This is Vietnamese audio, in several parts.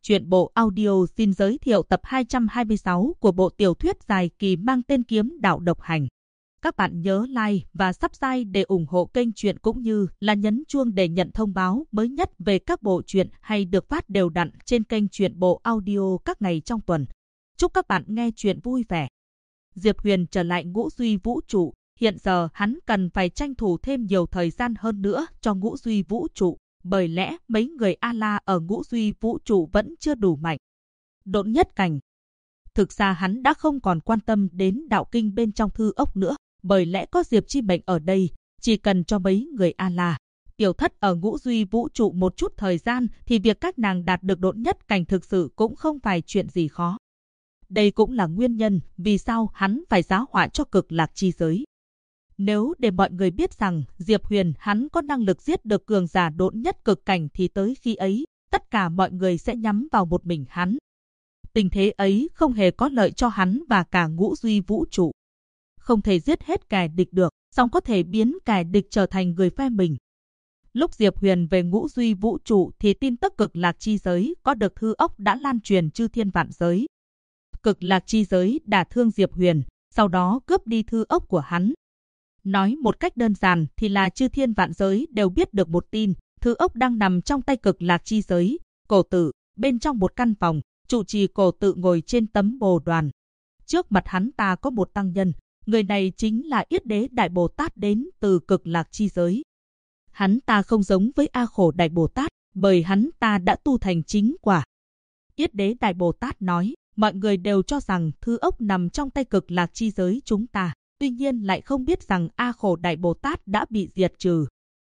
Truyện bộ audio xin giới thiệu tập 226 của bộ tiểu thuyết dài kỳ mang tên Kiếm Đạo Độc Hành. Các bạn nhớ like và subscribe để ủng hộ kênh truyện cũng như là nhấn chuông để nhận thông báo mới nhất về các bộ truyện hay được phát đều đặn trên kênh truyện bộ audio các ngày trong tuần. Chúc các bạn nghe truyện vui vẻ. Diệp Huyền trở lại Ngũ Duy Vũ Trụ, hiện giờ hắn cần phải tranh thủ thêm nhiều thời gian hơn nữa cho Ngũ Duy Vũ Trụ. Bởi lẽ mấy người A-la ở Ngũ Duy Vũ Trụ vẫn chưa đủ mạnh. Độn nhất cảnh. Thực ra hắn đã không còn quan tâm đến đạo kinh bên trong thư ốc nữa, bởi lẽ có Diệp Chi Mệnh ở đây, chỉ cần cho mấy người A-la tiểu thất ở Ngũ Duy Vũ Trụ một chút thời gian thì việc các nàng đạt được độn nhất cảnh thực sự cũng không phải chuyện gì khó. Đây cũng là nguyên nhân vì sao hắn phải giá họa cho Cực Lạc chi giới. Nếu để mọi người biết rằng Diệp Huyền hắn có năng lực giết được cường giả độn nhất cực cảnh thì tới khi ấy, tất cả mọi người sẽ nhắm vào một mình hắn. Tình thế ấy không hề có lợi cho hắn và cả Ngũ Duy Vũ Trụ. Không thể giết hết kẻ địch được, song có thể biến kẻ địch trở thành người phe mình. Lúc Diệp Huyền về Ngũ Duy Vũ Trụ thì tin tức Cực Lạc chi giới có được thư ốc đã lan truyền chư thiên vạn giới. Cực Lạc chi giới đả thương Diệp Huyền, sau đó cướp đi thư ốc của hắn. Nói một cách đơn giản thì là chư thiên vạn giới đều biết được một tin, thư ốc đang nằm trong tay Cực Lạc chi giới. Cổ Tự, bên trong một căn phòng, trụ trì Cổ Tự ngồi trên tấm bồ đoàn. Trước mặt hắn ta có một tăng nhân, người này chính là Yết Đế Đại Bồ Tát đến từ Cực Lạc chi giới. Hắn ta không giống với A Khổ Đại Bồ Tát, bởi hắn ta đã tu thành chính quả. Yết Đế Đại Bồ Tát nói, mọi người đều cho rằng thư ốc nằm trong tay Cực Lạc chi giới chúng ta. Tuy nhiên lại không biết rằng A Khổ Đại Bồ Tát đã bị diệt trừ.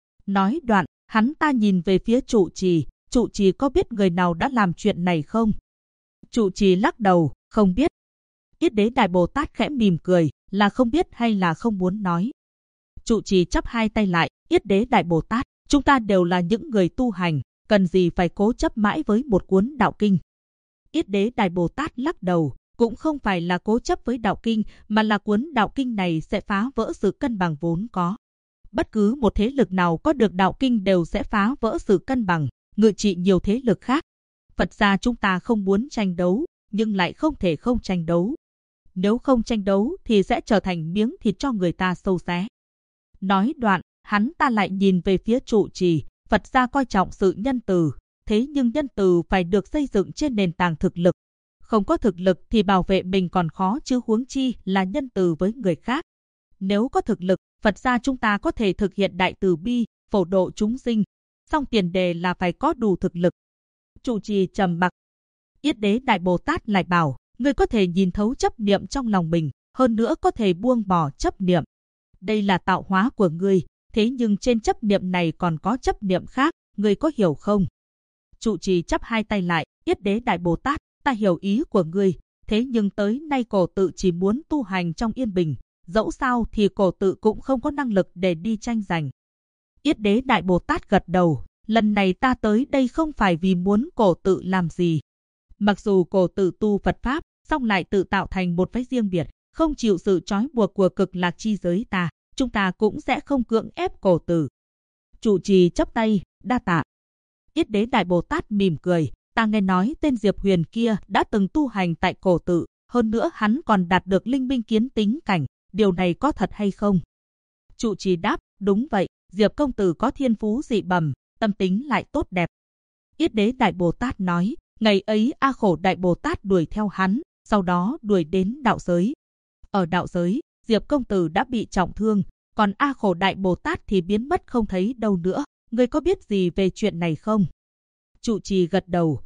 Nói đoạn, hắn ta nhìn về phía trụ trì có biết người nào đã làm chuyện này không? Trụ trì lắc đầu, không biết. Yết Đế Đại Bồ Tát khẽ mỉm cười, là không biết hay là không muốn nói. Trụ trì chắp hai tay lại, Yết Đế Đại Bồ Tát, chúng ta đều là những người tu hành, cần gì phải cố chấp mãi với một cuốn đạo kinh. Yết Đế Đại Bồ Tát lắc đầu. Cũng không phải là cố chấp với đạo kinh, mà là cuốn đạo kinh này sẽ phá vỡ sự cân bằng vốn có. Bất cứ một thế lực nào có được đạo kinh đều sẽ phá vỡ sự cân bằng, ngự trị nhiều thế lực khác. Phật gia chúng ta không muốn tranh đấu, nhưng lại không thể không tranh đấu. Nếu không tranh đấu thì sẽ trở thành miếng thịt cho người ta sâu xé. Nói đoạn, hắn ta lại nhìn về phía trụ trì, Phật gia coi trọng sự nhân từ, thế nhưng nhân từ phải được xây dựng trên nền tảng thực lực. Không có thực lực thì bảo vệ mình còn khó chứ huống chi là nhân từ với người khác. Nếu có thực lực, Phật gia chúng ta có thể thực hiện đại từ bi, phổ độ chúng sinh. Song tiền đề là phải có đủ thực lực. Trụ trì trầm mặc. Yết Đế Đại Bồ Tát lại bảo, người có thể nhìn thấu chấp niệm trong lòng mình, hơn nữa có thể buông bỏ chấp niệm. Đây là tạo hóa của ngươi, thế nhưng trên chấp niệm này còn có chấp niệm khác, ngươi có hiểu không? Trụ trì chắp hai tay lại, Yết Đế Đại Bồ Tát, ta hiểu ý của ngươi, thế nhưng tới nay Cổ Tự chỉ muốn tu hành trong yên bình, dẫu sao thì Cổ Tự cũng không có năng lực để đi tranh giành. Yết Đế Đại Bồ Tát gật đầu, lần này ta tới đây không phải vì muốn Cổ Tự làm gì. Mặc dù Cổ Tự tu Phật Pháp, song lại tự tạo thành một phái riêng biệt, không chịu sự trói buộc của Cực Lạc chi giới ta, chúng ta cũng sẽ không cưỡng ép Cổ Tự. Trụ trì chắp tay, đa tạ. Yết Đế Đại Bồ Tát mỉm cười. Ta nghe nói tên Diệp Huyền kia đã từng tu hành tại Cổ Tự, hơn nữa hắn còn đạt được linh minh kiến tính cảnh, điều này có thật hay không? Trụ trì đáp, đúng vậy, Diệp công tử có thiên phú dị bẩm, tâm tính lại tốt đẹp. Yết Đế Đại Bồ Tát nói, ngày ấy A Khổ Đại Bồ Tát đuổi theo hắn, sau đó đuổi đến đạo giới. Ở đạo giới, Diệp công tử đã bị trọng thương, còn A Khổ Đại Bồ Tát thì biến mất không thấy đâu nữa. Ngươi có biết gì về chuyện này không? Trụ trì gật đầu,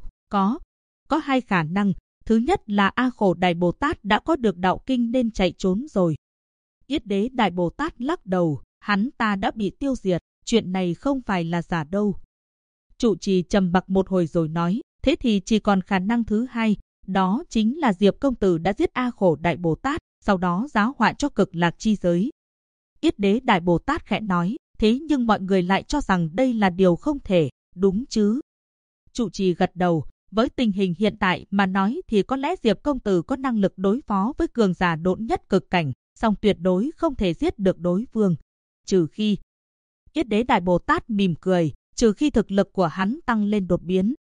có hai khả năng. Thứ nhất là A Khổ Đại Bồ Tát đã có được đạo kinh nên chạy trốn rồi. Yết Đế Đại Bồ Tát lắc đầu, hắn ta đã bị tiêu diệt, chuyện này không phải là giả đâu. Trụ trì trầm mặc một hồi rồi nói, thế thì chỉ còn khả năng thứ hai, đó chính là Diệp công tử đã giết A Khổ Đại Bồ Tát, sau đó giáo họa cho Cực Lạc chi giới. Yết Đế Đại Bồ Tát khẽ nói, thế nhưng mọi người lại cho rằng đây là điều không thể, đúng chứ? Trụ trì gật đầu, với tình hình hiện tại mà nói thì có lẽ Diệp công tử có năng lực đối phó với cường giả độn nhất cực cảnh, song tuyệt đối không thể giết được đối phương. Trừ khi... Yết Đế Đại Bồ Tát mỉm cười, trừ khi thực lực của hắn tăng lên đột biến.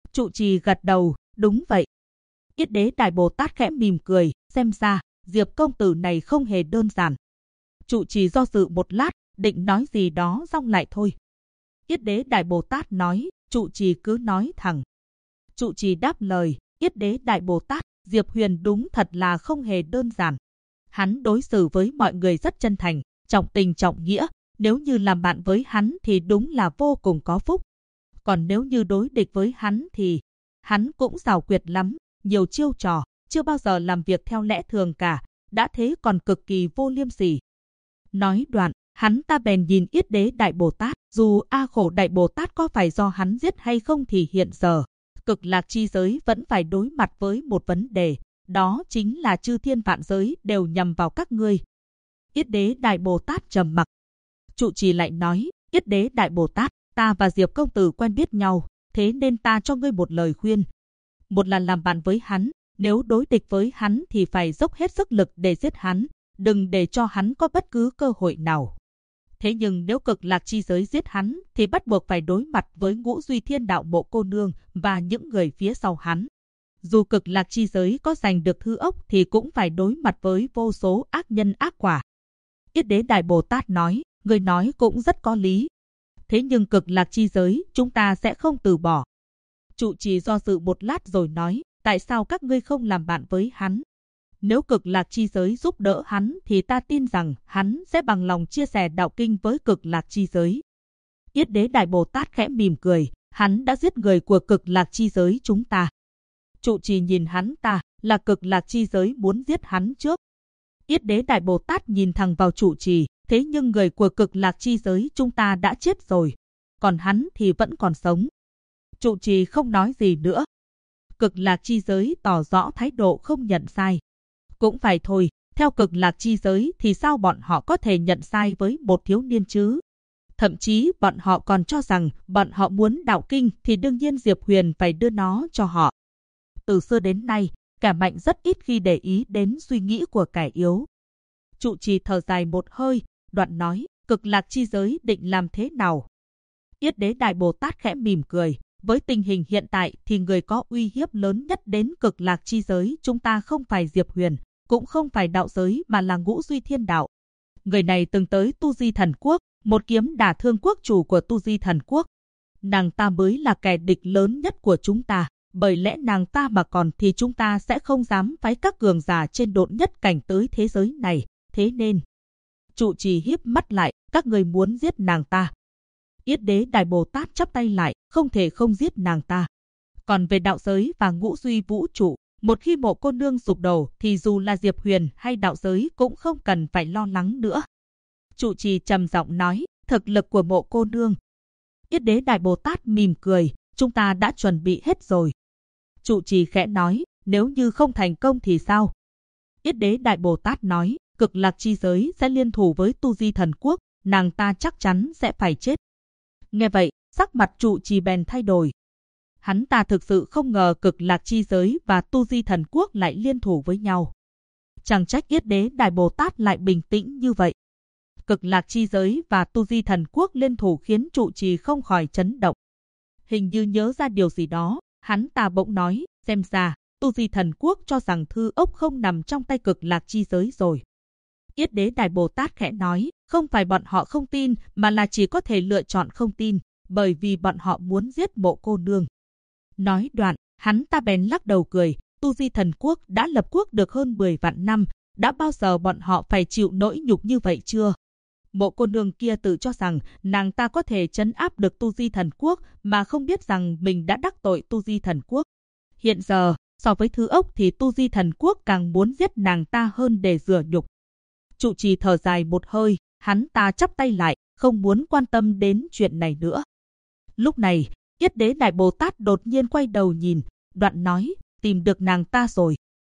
Trụ trì gật đầu, đúng vậy. Yết Đế Đại Bồ Tát khẽ mỉm cười, xem ra, Diệp công tử này không hề đơn giản. Trụ trì do dự một lát, định nói gì đó xong lại thôi. Yết Đế Đại Bồ Tát nói, trụ trì cứ nói thẳng. Trụ trì đáp lời, Yết Đế Đại Bồ Tát, Diệp Huyền đúng thật là không hề đơn giản. Hắn đối xử với mọi người rất chân thành, trọng tình trọng nghĩa, nếu như làm bạn với hắn thì đúng là vô cùng có phúc. Còn nếu như đối địch với hắn thì hắn cũng xảo quyệt lắm, nhiều chiêu trò, chưa bao giờ làm việc theo lẽ thường cả, đã thế còn cực kỳ vô liêm sỉ. Nói đoạn, hắn ta bèn nhìn Yết Đế Đại Bồ Tát, dù khổ Đại Bồ Tát có phải do hắn giết hay không thì hiện giờ, Cực Lạc chi giới vẫn phải đối mặt với một vấn đề, đó chính là chư thiên vạn giới đều nhằm vào các ngươi. Yết Đế Đại Bồ Tát trầm mặc. Trụ trì lại nói, Yết Đế Đại Bồ Tát, ta và Diệp công tử quen biết nhau, thế nên ta cho ngươi một lời khuyên. Một là làm bạn với hắn, nếu đối địch với hắn thì phải dốc hết sức lực để giết hắn, đừng để cho hắn có bất cứ cơ hội nào. Thế nhưng nếu Cực Lạc chi giới giết hắn thì bắt buộc phải đối mặt với Ngũ Duy Thiên Đạo Mộ Cô Nương và những người phía sau hắn. Dù Cực Lạc chi giới có giành được Thư Ốc thì cũng phải đối mặt với vô số ác nhân ác quả. Yết Đế Đại Bồ Tát nói, người nói cũng rất có lý. Thế nhưng Cực Lạc chi giới chúng ta sẽ không từ bỏ. Trụ trì do dự một lát rồi nói, tại sao các ngươi không làm bạn với hắn? Nếu Cực Lạc chi giới giúp đỡ hắn thì ta tin rằng hắn sẽ bằng lòng chia sẻ đạo kinh với Cực Lạc chi giới. Yết Đế Đại Bồ Tát khẽ mỉm cười, hắn đã giết người của Cực Lạc chi giới chúng ta. Trụ trì nhìn hắn ta, là Cực Lạc chi giới muốn giết hắn trước. Yết Đế Đại Bồ Tát nhìn thẳng vào trụ trì, thế nhưng người của Cực Lạc chi giới chúng ta đã chết rồi, còn hắn thì vẫn còn sống. Trụ trì không nói gì nữa. Cực Lạc chi giới tỏ rõ thái độ không nhận sai. Cũng phải thôi, theo Cực Lạc chi giới thì sao bọn họ có thể nhận sai với một thiếu niên chứ? Thậm chí bọn họ còn cho rằng bọn họ muốn đạo kinh thì đương nhiên Diệp Huyền phải đưa nó cho họ. Từ xưa đến nay, kẻ mạnh rất ít khi để ý đến suy nghĩ của kẻ yếu. Trụ trì thở dài một hơi, đoạn nói, Cực Lạc chi giới định làm thế nào? Yết Đế Đại Bồ Tát khẽ mỉm cười, với tình hình hiện tại thì người có uy hiếp lớn nhất đến Cực Lạc chi giới chúng ta không phải Diệp Huyền, cũng không phải đạo giới mà là Ngũ Duy Thiên Đạo. Người này từng tới Tu Di Thần Quốc, một kiếm đả thương quốc chủ của Tu Di Thần Quốc. Nàng ta mới là kẻ địch lớn nhất của chúng ta, bởi lẽ nàng ta mà còn thì chúng ta sẽ không dám phái các cường giả trên độn nhất cảnh tới thế giới này, thế nên. Trụ trì híp mắt lại, các người muốn giết nàng ta. Yết Đế Đại Bồ Tát chắp tay lại, không thể không giết nàng ta. Còn về đạo giới và Ngũ Duy Vũ trụ, một khi Mộ Cô Nương sụp đổ thì dù là Diệp Huyền hay đạo giới cũng không cần phải lo lắng nữa. Trụ trì trầm giọng nói, thực lực của Mộ Cô Nương. Yết Đế Đại Bồ Tát mỉm cười, chúng ta đã chuẩn bị hết rồi. Trụ trì khẽ nói, nếu như không thành công thì sao? Yết Đế Đại Bồ Tát nói, Cực Lạc chi giới sẽ liên thủ với Tu Di Thần Quốc, nàng ta chắc chắn sẽ phải chết. Nghe vậy, sắc mặt trụ trì bèn thay đổi. Hắn ta thực sự không ngờ Cực Lạc chi giới và Tu Di Thần Quốc lại liên thủ với nhau. Chẳng trách Yết Đế Đại Bồ Tát lại bình tĩnh như vậy. Cực Lạc chi giới và Tu Di Thần Quốc liên thủ khiến trụ trì không khỏi chấn động. Hình như nhớ ra điều gì đó, hắn ta bỗng nói, xem ra, Tu Di Thần Quốc cho rằng Thư Ốc không nằm trong tay Cực Lạc chi giới rồi. Yết Đế Đại Bồ Tát khẽ nói, không phải bọn họ không tin, mà là chỉ có thể lựa chọn không tin, bởi vì bọn họ muốn giết Mộ Cô Nương. Nói đoạn, hắn ta bèn lắc đầu cười, Tu Di Thần Quốc đã lập quốc được hơn 10 vạn năm, đã bao giờ bọn họ phải chịu nỗi nhục như vậy chưa? Mộ Cô Nương kia tự cho rằng nàng ta có thể trấn áp được Tu Di Thần Quốc mà không biết rằng mình đã đắc tội Tu Di Thần Quốc. Hiện giờ, so với Thư Ốc thì Tu Di Thần Quốc càng muốn giết nàng ta hơn để rửa nhục. Trụ trì thở dài một hơi, hắn ta chắp tay lại, không muốn quan tâm đến chuyện này nữa. Lúc này, Yết Đế Đại Bồ Tát đột nhiên quay đầu nhìn, đoạn nói, tìm được nàng ta rồi.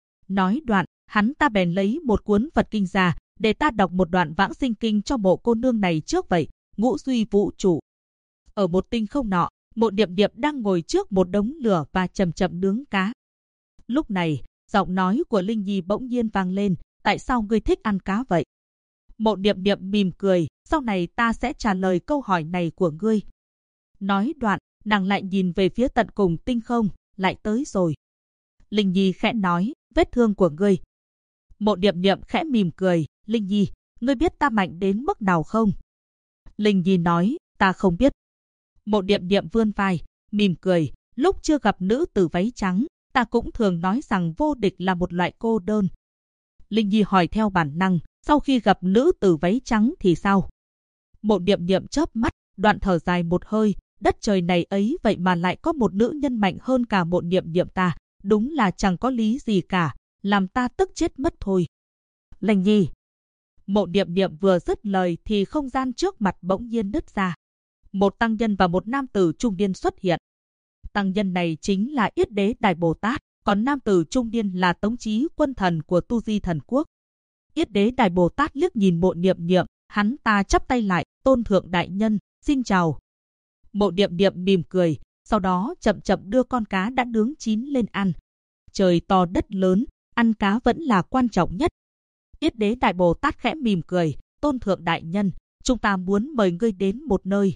Nói đoạn, hắn ta bèn lấy một cuốn Phật kinh ra, để ta đọc một đoạn vãng sinh kinh cho Mộ Cô Nương này trước vậy. Ngũ Duy Vũ trụ. Ở một tinh không nọ, Mộ Điệp Điệp đang ngồi trước một đống lửa và chậm chậm nướng cá. Lúc này, giọng nói của Linh Nhi bỗng nhiên vang lên, tại sao ngươi thích ăn cá vậy? Mộ Điệp Điệp mỉm cười, sau này ta sẽ trả lời câu hỏi này của ngươi. Nói đoạn, nàng lại nhìn về phía tận cùng tinh không, lại tới rồi. Linh Nhi khẽ nói, vết thương của ngươi. Mộ Điệp Điệp khẽ mỉm cười, Linh Nhi, ngươi biết ta mạnh đến mức nào không? Linh Nhi nói, ta không biết. Mộ Điệp Điệp vươn vai, mỉm cười, lúc chưa gặp nữ tử váy trắng, ta cũng thường nói rằng vô địch là một loại cô đơn. Linh Nhi hỏi theo bản năng, sau khi gặp nữ tử váy trắng thì sao? Mộ Điệp Điệp chớp mắt, đoạn thở dài một hơi, đất trời này ấy vậy mà lại có một nữ nhân mạnh hơn cả Mộ Điệp Điệp ta, đúng là chẳng có lý gì cả, làm ta tức chết mất thôi. Linh Nhi. Mộ Điệp Điệp vừa dứt lời thì không gian trước mặt bỗng nhiên nứt ra. Một tăng nhân và một nam tử trung niên xuất hiện. Tăng nhân này chính là Yết Đế Đại Bồ Tát, còn nam tử trung niên là Tống Chí Quân Thần của Tu Di Thần Quốc. Yết Đế Đại Bồ Tát liếc nhìn Mộ Điệp Điệp, hắn ta chắp tay lại, tôn thượng đại nhân, xin chào. Mộ Điệp Điệp mỉm cười, sau đó chậm chậm đưa con cá đã nướng chín lên ăn. Trời to đất lớn, ăn cá vẫn là quan trọng nhất. Yết Đế Đại Bồ Tát khẽ mỉm cười, tôn thượng đại nhân, chúng ta muốn mời ngươi đến một nơi.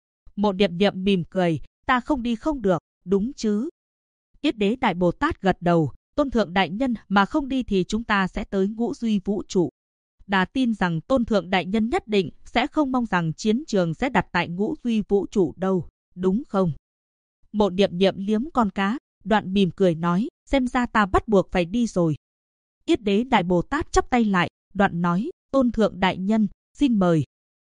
Mộ Điệp Điệp mỉm cười, ta không đi không được, đúng chứ? Yết Đế Đại Bồ Tát gật đầu, tôn thượng đại nhân mà không đi thì chúng ta sẽ tới ngũ duy vũ trụ. Đà tin rằng tôn thượng đại nhân nhất định sẽ không mong rằng chiến trường sẽ đặt tại ngũ duy vũ trụ đâu, đúng không? Mộ Điệp Điệp liếm con cá, đoạn mỉm cười nói, xem ra ta bắt buộc phải đi rồi. Yết Đế Đại Bồ Tát chắp tay lại, đoạn nói, tôn thượng đại nhân, xin mời.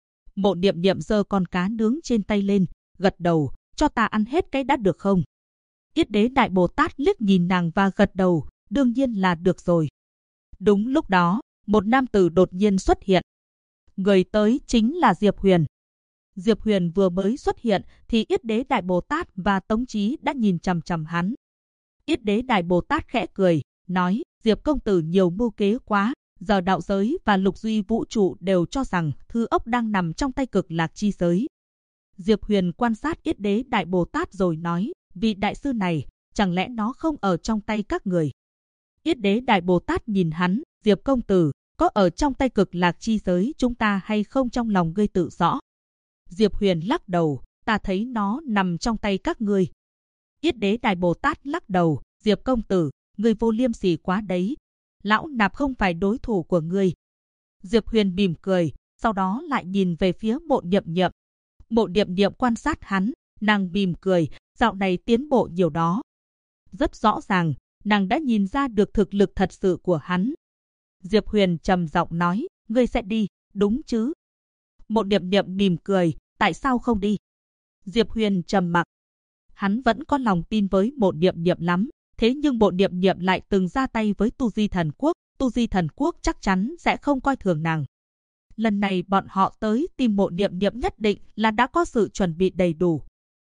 Mộ Điệp Điệp giơ con cá nướng trên tay lên, gật đầu, cho ta ăn hết cái đã được không? Yết Đế Đại Bồ Tát liếc nhìn nàng và gật đầu, đương nhiên là được rồi. Đúng lúc đó, một nam tử đột nhiên xuất hiện. Người tới chính là Diệp Huyền. Diệp Huyền vừa mới xuất hiện thì Yết Đế Đại Bồ Tát và Tống Chí đã nhìn chằm chằm hắn. Yết Đế Đại Bồ Tát khẽ cười, nói, Diệp công tử nhiều mưu kế quá, giờ đạo giới và lục duy vũ trụ đều cho rằng thư ốc đang nằm trong tay Cực Lạc chi giới. Diệp Huyền quan sát Yết Đế Đại Bồ Tát rồi nói, vị đại sư này, chẳng lẽ nó không ở trong tay các người? Yết Đế Đại Bồ Tát nhìn hắn, Diệp công tử, có ở trong tay Cực Lạc chi giới chúng ta hay không trong lòng ngươi tự rõ. Diệp Huyền lắc đầu, ta thấy nó nằm trong tay các ngươi. Yết Đế Đại Bồ Tát lắc đầu, Diệp công tử, ngươi vô liêm sỉ quá đấy. Lão nạp không phải đối thủ của ngươi. Diệp Huyền mỉm cười, sau đó lại nhìn về phía Mộ Điệp Điệp. Mộ Điệp Điệp quan sát hắn, nàng mỉm cười, dạo này tiến bộ nhiều đó. Rất rõ ràng, nàng đã nhìn ra được thực lực thật sự của hắn. Diệp Huyền trầm giọng nói, ngươi sẽ đi, đúng chứ? Mộ Điệp Điệp mỉm cười, tại sao không đi? Diệp Huyền trầm mặc. Hắn vẫn có lòng tin với Mộ Điệp Điệp lắm, thế nhưng Mộ Điệp Điệp lại từng ra tay với Tu Di Thần Quốc, Tu Di Thần Quốc chắc chắn sẽ không coi thường nàng. Lần này bọn họ tới tìm Mộ Điệp Điệp nhất định là đã có sự chuẩn bị đầy đủ.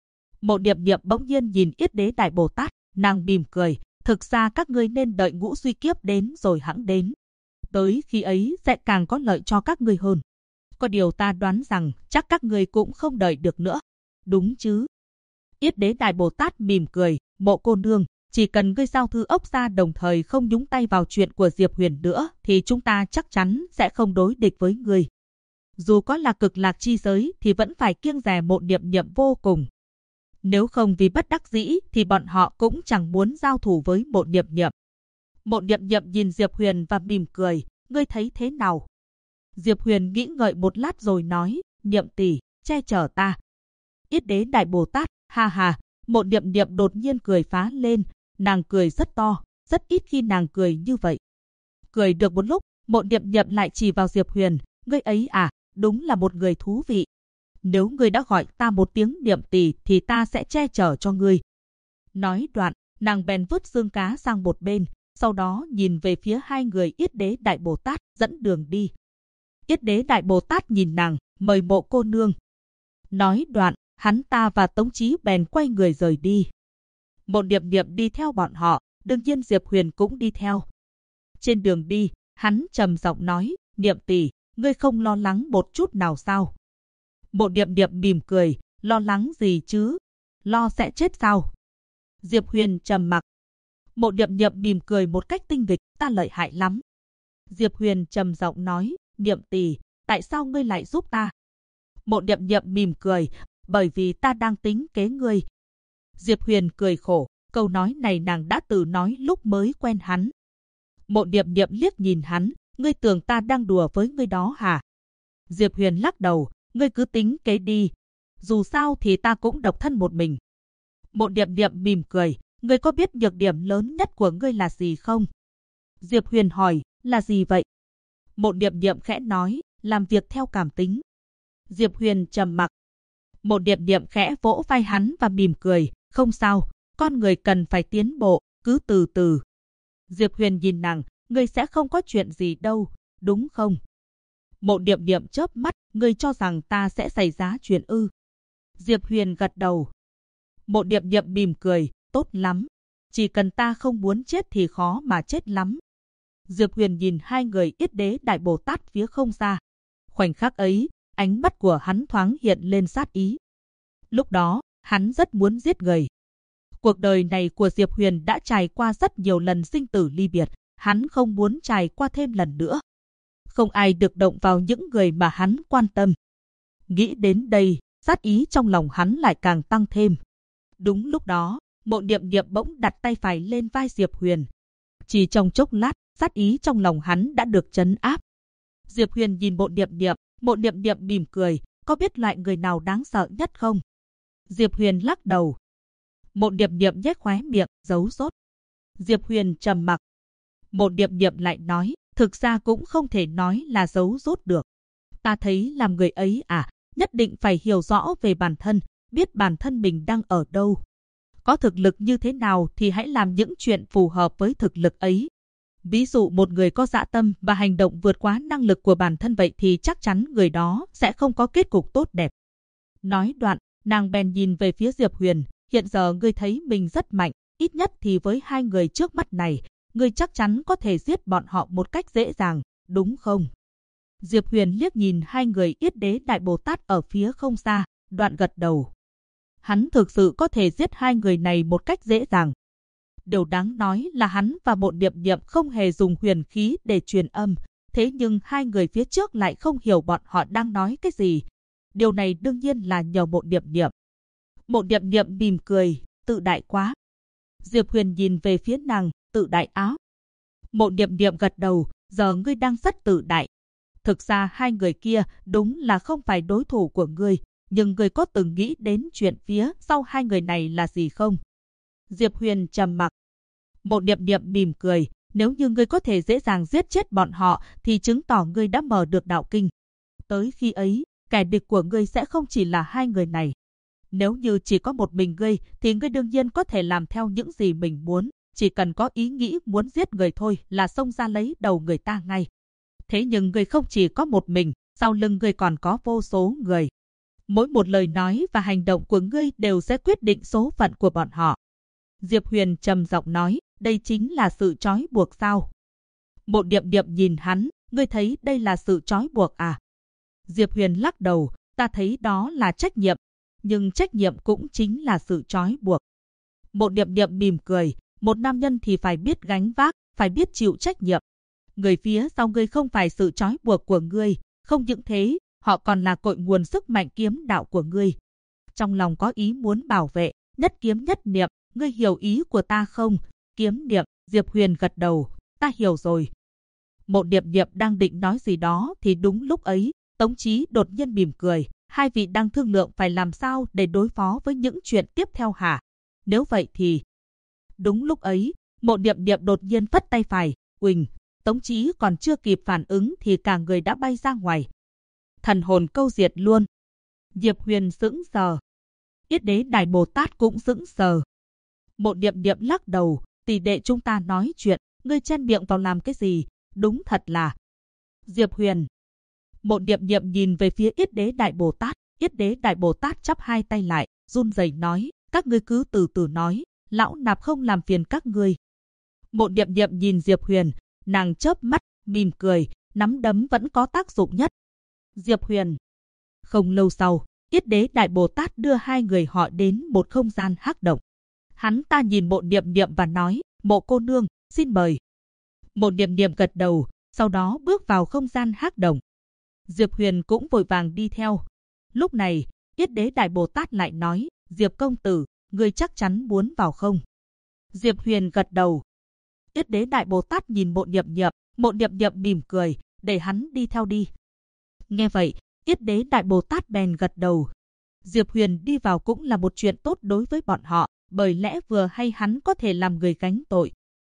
Mộ Điệp Điệp bỗng nhiên nhìn Yết Đế Đại Bồ Tát, nàng mỉm cười, thực ra các ngươi nên đợi ngũ duy kiếp đến rồi hẵng đến. Tới khi ấy sẽ càng có lợi cho các ngươi hơn. Có điều ta đoán rằng chắc các ngươi cũng không đợi được nữa. Đúng chứ? Yết Đế Đại Bồ Tát mỉm cười, Mộ cô nương, chỉ cần ngươi giao thư ốc ra đồng thời không nhúng tay vào chuyện của Diệp Huyền nữa thì chúng ta chắc chắn sẽ không đối địch với ngươi. Dù có là Cực Lạc chi giới thì vẫn phải kiêng dè Mộ Điệp Điệp vô cùng. Nếu không vì bất đắc dĩ thì bọn họ cũng chẳng muốn giao thủ với Mộ Điệp Điệp. Mộ Điệp Điệp nhìn Diệp Huyền và mỉm cười, ngươi thấy thế nào? Diệp Huyền nghĩ ngợi một lát rồi nói, Niệm tỷ, che chở ta. Yết Đế Đại Bồ Tát, ha ha. Mộ Điệp Điệp đột nhiên cười phá lên, nàng cười rất to, rất ít khi nàng cười như vậy. Cười được một lúc, Mộ Điệp Điệp lại chỉ vào Diệp Huyền, ngươi ấy à, đúng là một người thú vị. Nếu ngươi đã gọi ta một tiếng Niệm tỷ thì ta sẽ che chở cho ngươi. Nói đoạn, nàng bèn vứt xương cá sang một bên, sau đó nhìn về phía hai người Yết Đế Đại Bồ Tát dẫn đường đi. Yết Đế Đại Bồ Tát nhìn nàng, mời Mộ cô nương. Nói đoạn, hắn ta và Tống Chí bèn quay người rời đi. Mộ Điệp Điệp đi theo bọn họ, đương nhiên Diệp Huyền cũng đi theo. Trên đường đi, hắn trầm giọng nói, Niệm tỷ, ngươi không lo lắng một chút nào sao? Mộ Điệp Điệp mỉm cười, lo lắng gì chứ? Lo sẽ chết sao? Diệp Huyền trầm mặc. Mộ Điệp Điệp mỉm cười một cách tinh nghịch, ta lợi hại lắm. Diệp Huyền trầm giọng nói, Niệm tỷ, tại sao ngươi lại giúp ta? Mộ Điệp Điệp mỉm cười, bởi vì ta đang tính kế ngươi. Diệp Huyền cười khổ, câu nói này nàng đã từ nói lúc mới quen hắn. Mộ Điềm Điềm liếc nhìn hắn, ngươi tưởng ta đang đùa với ngươi đó hả? Diệp Huyền lắc đầu, ngươi cứ tính kế đi. Dù sao thì ta cũng độc thân một mình. Mộ Điềm Điềm mỉm cười, ngươi có biết nhược điểm lớn nhất của ngươi là gì không? Diệp Huyền hỏi, là gì vậy? Mộ Điềm Điềm khẽ nói, làm việc theo cảm tính. Diệp Huyền trầm mặc. Mộ Điềm Điềm khẽ vỗ vai hắn và mỉm cười, không sao, con người cần phải tiến bộ, cứ từ từ. Diệp Huyền nhìn nàng, ngươi sẽ không có chuyện gì đâu, đúng không? Mộ Điềm Điềm chớp mắt, ngươi cho rằng ta sẽ xảy ra chuyện ư? Diệp Huyền gật đầu. Mộ Điềm Điềm mỉm cười, tốt lắm. Chỉ cần ta không muốn chết thì khó mà chết lắm. Diệp Huyền nhìn hai người Yết Đế Đại Bồ Tát phía không xa. Khoảnh khắc ấy, ánh mắt của hắn thoáng hiện lên sát ý. Lúc đó, hắn rất muốn giết người. Cuộc đời này của Diệp Huyền đã trải qua rất nhiều lần sinh tử ly biệt, hắn không muốn trải qua thêm lần nữa. Không ai được động vào những người mà hắn quan tâm. Nghĩ đến đây, sát ý trong lòng hắn lại càng tăng thêm. Đúng lúc đó, Mộ Điềm Điềm bỗng đặt tay phải lên vai Diệp Huyền. Chỉ trong chốc lát, sát ý trong lòng hắn đã được trấn áp. Diệp Huyền nhìn Mộ Điềm Điềm mỉm cười, có biết loại người nào đáng sợ nhất không? Diệp Huyền lắc đầu. Mộ Điềm Điềm nhếch khóe miệng, giấu sốt. Diệp Huyền trầm mặc. Mộ Điềm Điềm lại nói, thực ra cũng không thể nói là giấu sốt được. Ta thấy làm người ấy nhất định phải hiểu rõ về bản thân, biết bản thân mình đang ở đâu. Có thực lực như thế nào thì hãy làm những chuyện phù hợp với thực lực ấy. Ví dụ một người có dã tâm và hành động vượt quá năng lực của bản thân vậy thì chắc chắn người đó sẽ không có kết cục tốt đẹp. Nói đoạn, nàng bèn nhìn về phía Diệp Huyền, hiện giờ ngươi thấy mình rất mạnh, ít nhất thì với hai người trước mắt này, ngươi chắc chắn có thể giết bọn họ một cách dễ dàng, đúng không? Diệp Huyền liếc nhìn hai người Yết Đế Đại Bồ Tát ở phía không xa, đoạn gật đầu. Hắn thực sự có thể giết hai người này một cách dễ dàng. Điều đáng nói là hắn và Mộ Điềm Điềm không hề dùng huyền khí để truyền âm, thế nhưng hai người phía trước lại không hiểu bọn họ đang nói cái gì. Điều này đương nhiên là nhờ Mộ Điềm Điềm. Mộ Điềm Điềm mỉm cười, tự đại quá. Diệp Huyền nhìn về phía nàng, tự đại áo. Mộ Điềm Điềm gật đầu, giờ ngươi đang rất tự đại. Thực ra hai người kia đúng là không phải đối thủ của ngươi, nhưng ngươi có từng nghĩ đến chuyện phía sau hai người này là gì không? Diệp Huyền trầm mặc. Mộ Điềm Điềm mỉm cười, nếu như ngươi có thể dễ dàng giết chết bọn họ thì chứng tỏ ngươi đã mở được đạo kinh. Tới khi ấy, kẻ địch của ngươi sẽ không chỉ là hai người này. Nếu như chỉ có một mình ngươi thì ngươi đương nhiên có thể làm theo những gì mình muốn, chỉ cần có ý nghĩ muốn giết người thôi là xông ra lấy đầu người ta ngay. Thế nhưng ngươi không chỉ có một mình, sau lưng ngươi còn có vô số người. Mỗi một lời nói và hành động của ngươi đều sẽ quyết định số phận của bọn họ. Diệp Huyền trầm giọng nói, đây chính là sự trói buộc sao? Mộ Điềm Điềm nhìn hắn, ngươi thấy đây là sự trói buộc à? Diệp Huyền lắc đầu, ta thấy đó là trách nhiệm, nhưng trách nhiệm cũng chính là sự trói buộc. Mộ Điềm Điềm mỉm cười, một nam nhân thì phải biết gánh vác, phải biết chịu trách nhiệm. Người phía sau ngươi không phải sự trói buộc của ngươi, không những thế, họ còn là cội nguồn sức mạnh kiếm đạo của ngươi. Trong lòng có ý muốn bảo vệ, nhất kiếm nhất niệm, ngươi hiểu ý của ta không? Kiếm niệm, Diệp Huyền gật đầu, ta hiểu rồi. Mộ Điềm Điềm đang định nói gì đó thì đúng lúc ấy, Tống Chí đột nhiên mỉm cười, hai vị đang thương lượng phải làm sao để đối phó với những chuyện tiếp theo hả? Nếu vậy thì... Đúng lúc ấy, Mộ Điềm Điềm đột nhiên phất tay phải, uỳnh, Tống Chí còn chưa kịp phản ứng thì cả người đã bay ra ngoài. Thần hồn câu diệt luôn. Diệp Huyền sững sờ. Yết Đế Đại Bồ Tát cũng sững sờ. Mộ Điềm Điềm lắc đầu, tỷ đệ chúng ta nói chuyện, ngươi chen miệng vào làm cái gì? Đúng thật là... Diệp Huyền. Mộ Điềm Điềm nhìn về phía Yết Đế Đại Bồ Tát. Yết Đế Đại Bồ Tát chắp hai tay lại, run rẩy nói, các ngươi cứ từ từ nói, lão nạp không làm phiền các ngươi. Mộ Điềm Điềm nhìn Diệp Huyền, nàng chớp mắt, mỉm cười, nắm đấm vẫn có tác dụng nhất. Diệp Huyền. Không lâu sau, Yết Đế Đại Bồ Tát đưa hai người họ đến một không gian hắc động. Hắn ta nhìn Mộ Điềm Điềm và nói, Mộ cô nương, xin mời. Mộ Điềm Điềm gật đầu, sau đó bước vào không gian hắc động. Diệp Huyền cũng vội vàng đi theo. Lúc này, Yết Đế Đại Bồ Tát lại nói, Diệp công tử, ngươi chắc chắn muốn vào không? Diệp Huyền gật đầu. Yết Đế Đại Bồ Tát nhìn Mộ Niệm Niệm mỉm cười, để hắn đi theo đi. Nghe vậy, Yết Đế Đại Bồ Tát bèn gật đầu. Diệp Huyền đi vào cũng là một chuyện tốt đối với bọn họ, bởi lẽ vừa hay hắn có thể làm người gánh tội.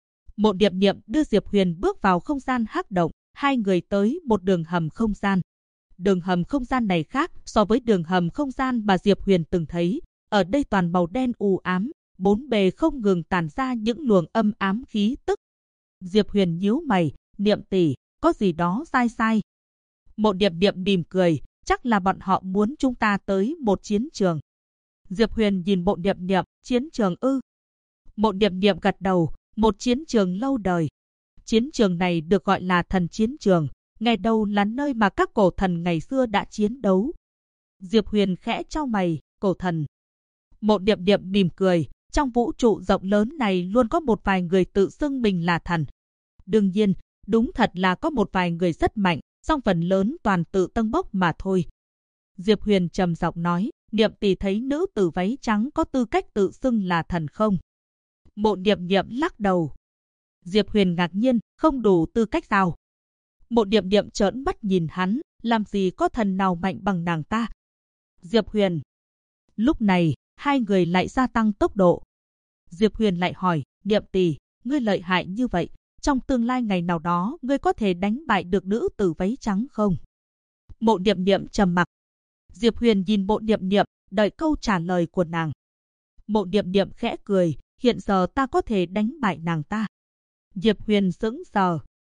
Mộ Niệm Niệm đưa Diệp Huyền bước vào không gian hắc động, hai người tới một đường hầm không gian. Đường hầm không gian này khác so với đường hầm không gian mà Diệp Huyền từng thấy, ở đây toàn màu đen u ám, bốn bề không ngừng tản ra những luồng âm ám khí tức. Diệp Huyền nhíu mày, Niệm tỷ, có gì đó sai. Mộ Niệm Niệm mỉm cười, chắc là bọn họ muốn chúng ta tới một chiến trường. Diệp Huyền nhìn Mộ Niệm Niệm, chiến trường ư? Mộ Niệm Niệm gật đầu, một chiến trường lâu đời. Chiến trường này được gọi là thần chiến trường, nghe đâu là nơi mà các cổ thần ngày xưa đã chiến đấu. Diệp Huyền khẽ chau mày, cổ thần. Mộ Niệm Niệm mỉm cười, trong vũ trụ rộng lớn này luôn có một vài người tự xưng mình là thần. Đương nhiên, đúng thật là có một vài người rất mạnh, song phần lớn toàn tự tâng bốc mà thôi. Diệp Huyền trầm giọng nói, Niệm tỷ thấy nữ tử váy trắng có tư cách tự xưng là thần không? Mộ Niệm Niệm lắc đầu. Diệp Huyền ngạc nhiên, không đủ tư cách sao? Mộ Niệm Niệm trợn mắt nhìn hắn, làm gì có thần nào mạnh bằng nàng ta? Diệp Huyền. Lúc này, hai người lại gia tăng tốc độ. Diệp Huyền lại hỏi, Niệm tỷ, ngươi lợi hại như vậy, trong tương lai ngày nào đó ngươi có thể đánh bại được nữ tử váy trắng không? Mộ Niệm Niệm trầm mặc. Diệp Huyền nhìn Mộ Niệm Niệm, đợi câu trả lời của nàng. Mộ Niệm Niệm khẽ cười, hiện giờ ta có thể đánh bại nàng ta. Diệp Huyền sững sờ.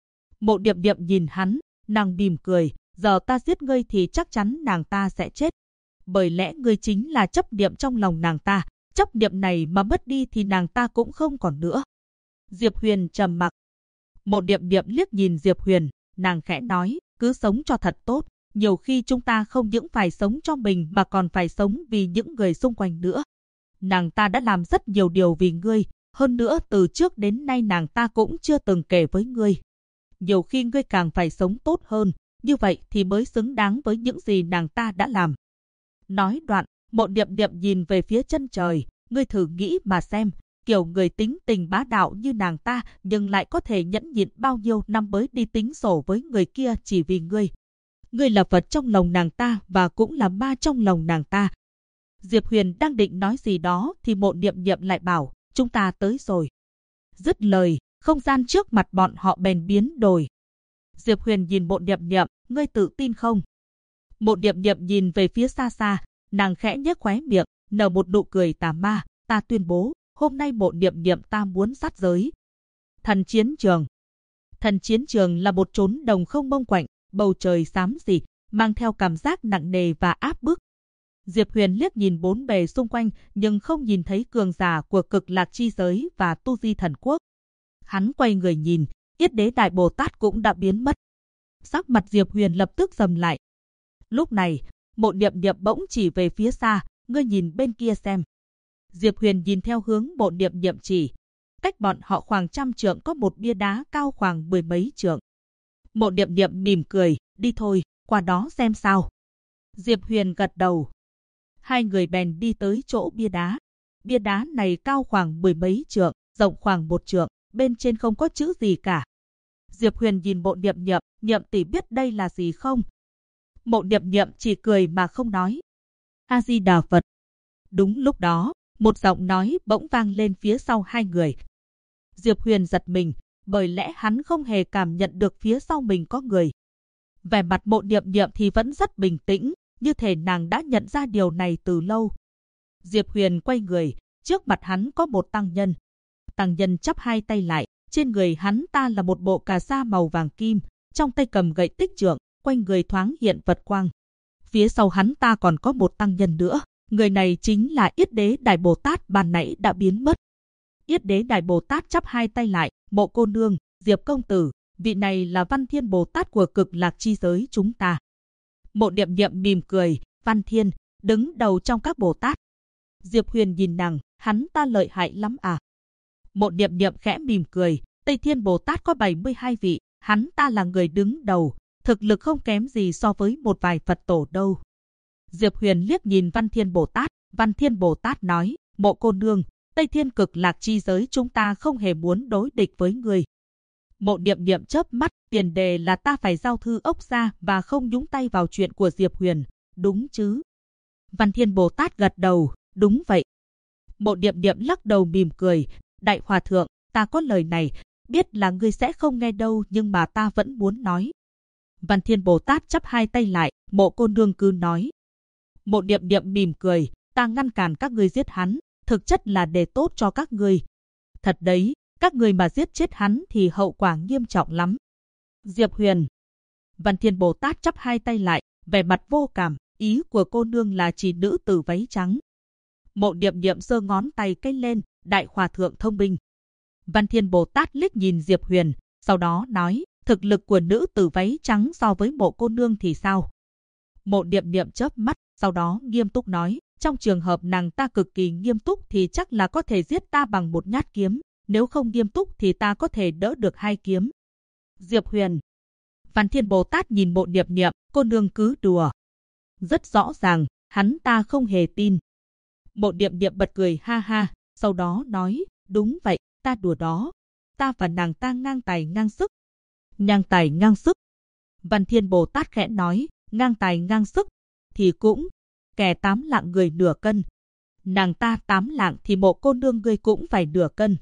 Mộ Niệm Niệm nhìn hắn, nàng mỉm cười, giờ ta giết ngươi thì chắc chắn nàng ta sẽ chết. Bởi lẽ ngươi chính là chấp niệm trong lòng nàng ta, chấp niệm này mà mất đi thì nàng ta cũng không còn nữa. Diệp Huyền trầm mặc. Mộ Niệm Niệm liếc nhìn Diệp Huyền, nàng khẽ nói, cứ sống cho thật tốt, nhiều khi chúng ta không những phải sống cho mình mà còn phải sống vì những người xung quanh nữa. Nàng ta đã làm rất nhiều điều vì ngươi, hơn nữa từ trước đến nay nàng ta cũng chưa từng kể với ngươi. Nhiều khi ngươi càng phải sống tốt hơn, như vậy thì mới xứng đáng với những gì nàng ta đã làm. Nói đoạn, Mộ Niệm Niệm nhìn về phía chân trời, ngươi thử nghĩ mà xem, kiểu người tính tình bá đạo như nàng ta nhưng lại có thể nhẫn nhịn bao nhiêu năm mới đi tính sổ với người kia chỉ vì ngươi. Ngươi là Phật trong lòng nàng ta và cũng là ma trong lòng nàng ta. Diệp Huyền đang định nói gì đó thì Mộ Niệm Niệm lại bảo, chúng ta tới rồi. Dứt lời, không gian trước mặt bọn họ bèn biến đổi. Diệp Huyền nhìn Mộ Niệm Niệm, ngươi tự tin không? Mộ Niệm Niệm nhìn về phía xa xa, nàng khẽ nhếch khóe miệng, nở một nụ cười tà ma, ta tuyên bố, hôm nay Mộ Niệm Niệm ta muốn sát giới. Thần chiến trường. Thần chiến trường là một chốn đồng không mông quạnh, bầu trời xám xịt, mang theo cảm giác nặng nề và áp bức. Diệp Huyền liếc nhìn bốn bề xung quanh nhưng không nhìn thấy cường giả của Cực Lạc chi giới và Tu Di Thần Quốc. Hắn quay người nhìn, Yết Đế Đại Bồ Tát cũng đã biến mất. Sắc mặt Diệp Huyền lập tức sầm lại. Lúc này, Mộ Niệm Niệm bỗng chỉ về phía xa, ngươi nhìn bên kia xem. Diệp Huyền nhìn theo hướng Mộ Niệm Niệm chỉ. Cách bọn họ khoảng 100 trượng có một bia đá cao khoảng 10 mấy trượng. Mộ Niệm Niệm mỉm cười, đi thôi, qua đó xem sao. Diệp Huyền gật đầu. Hai người bèn đi tới chỗ bia đá. Bia đá này cao khoảng 10 mấy trượng, rộng khoảng 1 trượng, bên trên không có chữ gì cả. Diệp Huyền nhìn Mộ Niệm Niệm, Niệm tỷ biết đây là gì không? Mộ Niệm Niệm chỉ cười mà không nói. A Di Đà Phật. Đúng lúc đó, một giọng nói bỗng vang lên phía sau hai người. Diệp Huyền giật mình, bởi lẽ hắn không hề cảm nhận được phía sau mình có người. Vẻ mặt Mộ Niệm Niệm thì vẫn rất bình tĩnh, như thể nàng đã nhận ra điều này từ lâu. Diệp Huyền quay người, trước mặt hắn có một tăng nhân. Tăng nhân chắp hai tay lại, trên người hắn ta là một bộ cà sa màu vàng kim, trong tay cầm gậy tích trượng, quanh người thoáng hiện Phật quang. Phía sau hắn ta còn có một tăng nhân nữa, người này chính là Yết Đế Đại Bồ Tát ban nãy đã biến mất. Yết Đế Đại Bồ Tát chắp hai tay lại, Mộ cô nương, Diệp công tử, vị này là Văn Thiên Bồ Tát của Cực Lạc chi giới chúng ta. Mộ Niệm Niệm mỉm cười, Văn Thiên, đứng đầu trong các Bồ Tát. Diệp Huyền nhìn nàng, hắn ta lợi hại lắm à? Mộ Niệm Niệm khẽ mỉm cười, Tây Thiên Bồ Tát có 72 vị, hắn ta là người đứng đầu, thực lực không kém gì so với một vài Phật tổ đâu. Diệp Huyền liếc nhìn Văn Thiên Bồ Tát nói, Mộ cô nương, Tây Thiên Cực Lạc chi giới chúng ta không hề muốn đối địch với người. Mộ Niệm Niệm chớp mắt, tiền đề là ta phải giao thư ốc ra và không nhúng tay vào chuyện của Diệp Huyền, đúng chứ? Văn Thiên Bồ Tát gật đầu, đúng vậy. Mộ Niệm Niệm lắc đầu mỉm cười, Đại Hòa Thượng, ta có lời này, biết là ngươi sẽ không nghe đâu nhưng mà ta vẫn muốn nói. Văn Thiên Bồ Tát chắp hai tay lại, Mộ cô nương cứ nói. Mộ Niệm Niệm mỉm cười, ta ngăn cản các ngươi giết hắn, thực chất là để tốt cho các ngươi. Thật đấy, các ngươi mà giết chết hắn thì hậu quả nghiêm trọng lắm. Diệp Huyền. Văn Thiên Bồ Tát chắp hai tay lại, vẻ mặt vô cảm, ý của cô nương là chỉ nữ tử váy trắng. Mộ Niệm Niệm giơ ngón tay cái lên, Đại Hòa Thượng thông minh. Văn Thiên Bồ Tát liếc nhìn Diệp Huyền, sau đó nói, thực lực của nữ tử váy trắng so với mộ cô nương thì sao? Mộ Niệm Niệm chớp mắt, sau đó nghiêm túc nói, trong trường hợp nàng ta cực kỳ nghiêm túc thì chắc là có thể giết ta bằng một nhát kiếm, nếu không nghiêm túc thì ta có thể đỡ được 2 kiếm. Diệp Huyền. Văn Thiên Bồ Tát nhìn Mộ Niệm Niệm, cô nương cứ đùa. Rất rõ ràng, hắn ta không hề tin. Mộ Niệm Niệm bật cười ha ha, sau đó nói, đúng vậy, ta đùa đó. Ta và nàng ta ngang tài ngang sức. Ngang tài ngang sức. Văn Thiên Bồ Tát khẽ nói, ngang tài ngang sức, thì cũng, kẻ 8 lạng người nửa cân. Nàng ta 8 lạng thì mộ cô nương ngươi cũng phải nửa cân.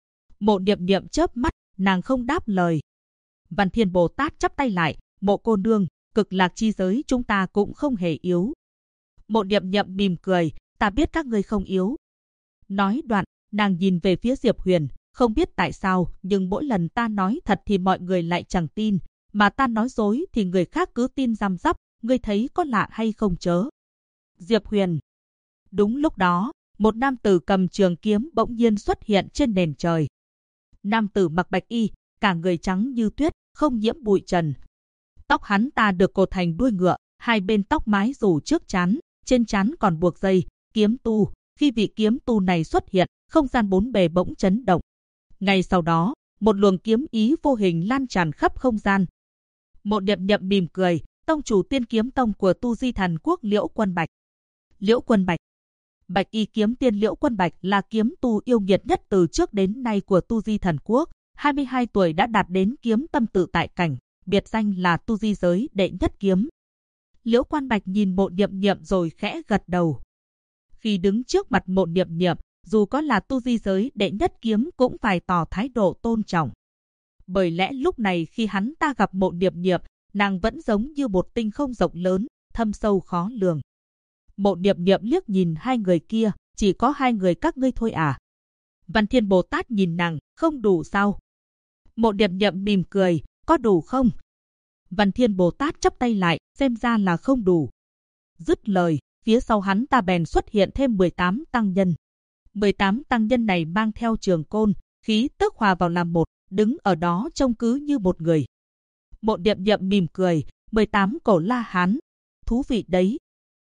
Mộ Niệm Niệm chớp mắt, nàng không đáp lời. Văn Thiên Bồ Tát chắp tay lại, Mộ cô nương, Cực Lạc chi giới chúng ta cũng không hề yếu. Mộ Niệm Niệm mỉm cười, ta biết các ngươi không yếu. Nói đoạn, nàng nhìn về phía Diệp Huyền, không biết tại sao, nhưng mỗi lần ta nói thật thì mọi người lại chẳng tin, mà ta nói dối thì người khác cứ tin răm rắp, ngươi thấy có lạ hay không chớ? Diệp Huyền. Đúng lúc đó, một nam tử cầm trường kiếm bỗng nhiên xuất hiện trên nền trời. Nam tử mặc bạch y, cả người trắng như tuyết, không nhiễm bụi trần. Tóc hắn ta được cột thành đuôi ngựa, hai bên tóc mái rủ trước trán, trên trán còn buộc dây, kiếm tu. Khi vị kiếm tu này xuất hiện, không gian bốn bề bỗng chấn động. Ngay sau đó, một luồng kiếm ý vô hình lan tràn khắp không gian. Mộ Niệm Niệm mỉm cười, tông chủ Tiên Kiếm Tông của Tu Di Thần Quốc Liễu Quân Bạch. Liễu Quân Bạch. Bạch y kiếm tiên Liễu Quân Bạch là kiếm tu yêu nghiệt nhất từ trước đến nay của Tu Di Thần Quốc, 22 tuổi đã đạt đến kiếm tâm tự tại cảnh, biệt danh là Tu Di giới đệ nhất kiếm. Liễu Quân Bạch nhìn Mộ Niệm Niệm rồi khẽ gật đầu. Khi đứng trước mặt Mộ Niệm Niệm, dù có là Tu Di giới đệ nhất kiếm cũng phải tỏ thái độ tôn trọng. Bởi lẽ lúc này khi hắn ta gặp Mộ Niệm Niệm, nàng vẫn giống như một tinh không rộng lớn, thâm sâu khó lường. Mộ Niệm Niệm liếc nhìn hai người kia, chỉ có hai người các ngươi thôi à? Văn Thiên Bồ Tát nhìn nàng, không đủ sao? Mộ Niệm Niệm mỉm cười, có đủ không? Văn Thiên Bồ Tát chắp tay lại, xem ra là không đủ. Dứt lời, phía sau hắn ta bèn xuất hiện thêm 18 tăng nhân. 18 tăng nhân này mang theo trường côn, khí tức hòa vào làm một, đứng ở đó trông cứ như một người. Mộ Niệm Niệm mỉm cười, 18 cổ La Hán, thú vị đấy.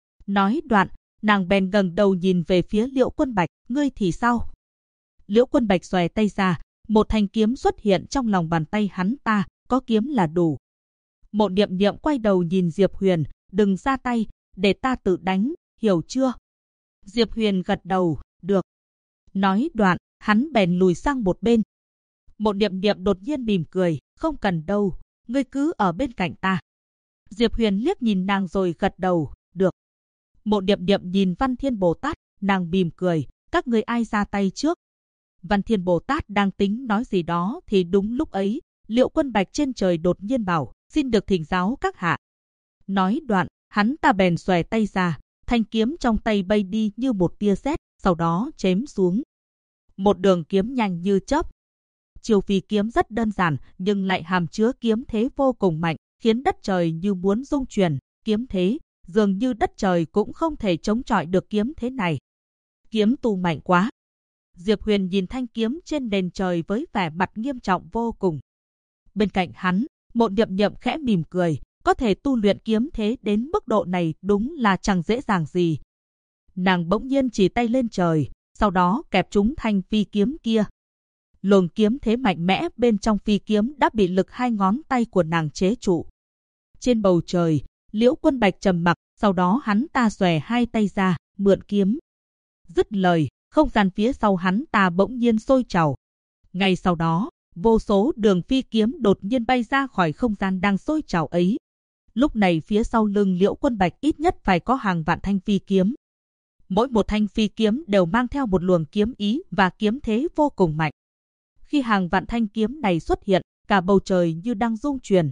Nói đoạn, nàng bèn ngẩng đầu nhìn về phía Liễu Quân Bạch, ngươi thì sao? Liễu Quân Bạch xòe tay ra, một thanh kiếm xuất hiện trong lòng bàn tay hắn ta, có kiếm là đủ. Mộ Niệm Niệm quay đầu nhìn Diệp Huyền, đừng ra tay, để ta tự đánh, hiểu chưa? Diệp Huyền gật đầu, được. Nói đoạn, hắn bèn lùi sang một bên. Mộ Niệm Niệm đột nhiên mỉm cười, không cần đâu, ngươi cứ ở bên cạnh ta. Diệp Huyền liếc nhìn nàng rồi gật đầu, được. Mộ Niệm Niệm nhìn Văn Thiên Bồ Tát, nàng mỉm cười, các ngươi ai ra tay trước? Văn Thiên Bồ Tát đang tính nói gì đó thì đúng lúc ấy, Liễu Quân Bạch trên trời đột nhiên bảo, xin được thỉnh giáo các hạ. Nói đoạn, hắn ta bèn xòe tay ra, thanh kiếm trong tay bay đi như một tia sét, sau đó chém xuống. Một đường kiếm nhanh như chớp. Chiêu phi kiếm rất đơn giản nhưng lại hàm chứa kiếm thế vô cùng mạnh, khiến đất trời như muốn rung chuyển, kiếm thế, dường như đất trời cũng không thể chống chọi được kiếm thế này. Kiếm tu mạnh quá. Diệp Huyền nhìn thanh kiếm trên nền trời với vẻ mặt nghiêm trọng vô cùng. Bên cạnh hắn, Mộ Niệm Niệm khẽ mỉm cười, có thể tu luyện kiếm thế đến mức độ này đúng là chẳng dễ dàng gì. Nàng bỗng nhiên chỉ tay lên trời, sau đó kẹp trúng thanh phi kiếm kia. Luồng kiếm thế mạnh mẽ bên trong phi kiếm đã bị lực hai ngón tay của nàng chế trụ. Trên bầu trời, Liễu Quân Bạch trầm mặc, sau đó hắn ta xòe hai tay ra, mượn kiếm. Dứt lời, không gian phía sau hắn ta bỗng nhiên sôi trào. Ngay sau đó, vô số đường phi kiếm đột nhiên bay ra khỏi không gian đang sôi trào ấy. Lúc này phía sau lưng Liễu Quân Bạch ít nhất phải có hàng vạn thanh phi kiếm. Mỗi một thanh phi kiếm đều mang theo một luồng kiếm ý và kiếm thế vô cùng mạnh. Khi hàng vạn thanh kiếm này xuất hiện, cả bầu trời như đang rung chuyển.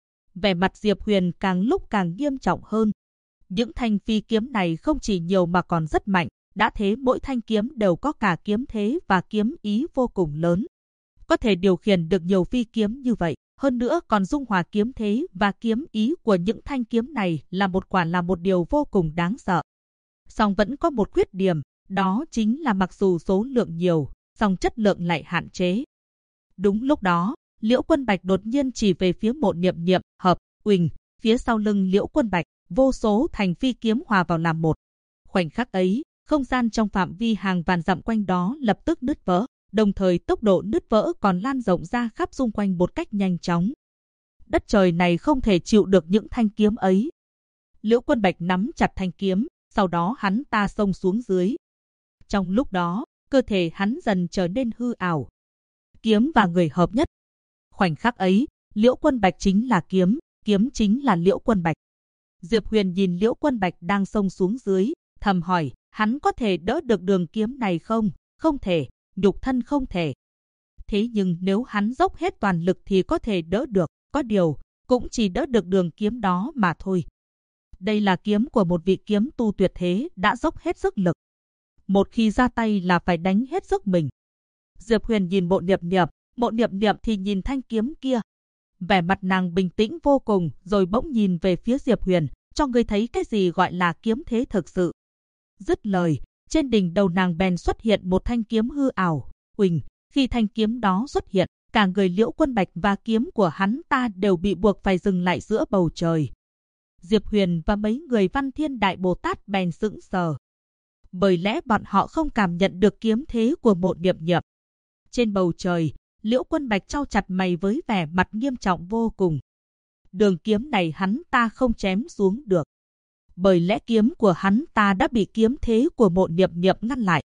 Vẻ mặt Diệp Huyền càng lúc càng nghiêm trọng hơn. Những thanh phi kiếm này không chỉ nhiều mà còn rất mạnh, đã thế mỗi thanh kiếm đều có cả kiếm thế và kiếm ý vô cùng lớn. Có thể điều khiển được nhiều phi kiếm như vậy, hơn nữa còn dung hòa kiếm thế và kiếm ý của những thanh kiếm này là một điều vô cùng đáng sợ. Song vẫn có một khuyết điểm, đó chính là mặc dù số lượng nhiều, song chất lượng lại hạn chế. Đúng lúc đó, Liễu Quân Bạch đột nhiên chỉ về phía Mộ Niệm Niệm, hợp, uỳnh, phía sau lưng Liễu Quân Bạch, vô số thành phi kiếm hòa vào làm một. Khoảnh khắc ấy, không gian trong phạm vi hàng vạn dặm quanh đó lập tức nứt vỡ, đồng thời tốc độ nứt vỡ còn lan rộng ra khắp xung quanh một cách nhanh chóng. Đất trời này không thể chịu được những thanh kiếm ấy. Liễu Quân Bạch nắm chặt thanh kiếm, sau đó hắn ta xông xuống dưới. Trong lúc đó, cơ thể hắn dần trở nên hư ảo. Kiếm và người hợp nhất. Khoảnh khắc ấy, Liễu Quân Bạch chính là kiếm, kiếm chính là Liễu Quân Bạch. Diệp Huyền nhìn Liễu Quân Bạch đang xông xuống dưới, thầm hỏi, hắn có thể đỡ được đường kiếm này không? Không thể, nhục thân không thể. Thế nhưng nếu hắn dốc hết toàn lực thì có thể đỡ được, có điều, cũng chỉ đỡ được đường kiếm đó mà thôi. Đây là kiếm của một vị kiếm tu tuyệt thế đã dốc hết sức lực. Một khi ra tay là phải đánh hết sức mình. Diệp Huyền nhìn Mộ Niệm Niệm thì nhìn thanh kiếm kia. Vẻ mặt nàng bình tĩnh vô cùng, rồi bỗng nhìn về phía Diệp Huyền, cho ngươi thấy cái gì gọi là kiếm thế thực sự. Dứt lời, trên đỉnh đầu nàng bèn xuất hiện một thanh kiếm hư ảo. Uỳnh, khi thanh kiếm đó xuất hiện, cả người Liễu Quân Bạch và kiếm của hắn ta đều bị buộc phải dừng lại giữa bầu trời. Diệp Huyền và mấy người Văn Thiên Đại Bồ Tát bèn sững sờ. Bởi lẽ bọn họ không cảm nhận được kiếm thế của Mộ Niệm Niệm. Trên bầu trời, Liễu Quân Bạch chau chặt mày với vẻ mặt nghiêm trọng vô cùng. Đường kiếm này hắn ta không chém xuống được. Bởi lẽ kiếm của hắn ta đã bị kiếm thế của Mộ Niệm Niệm ngăn lại.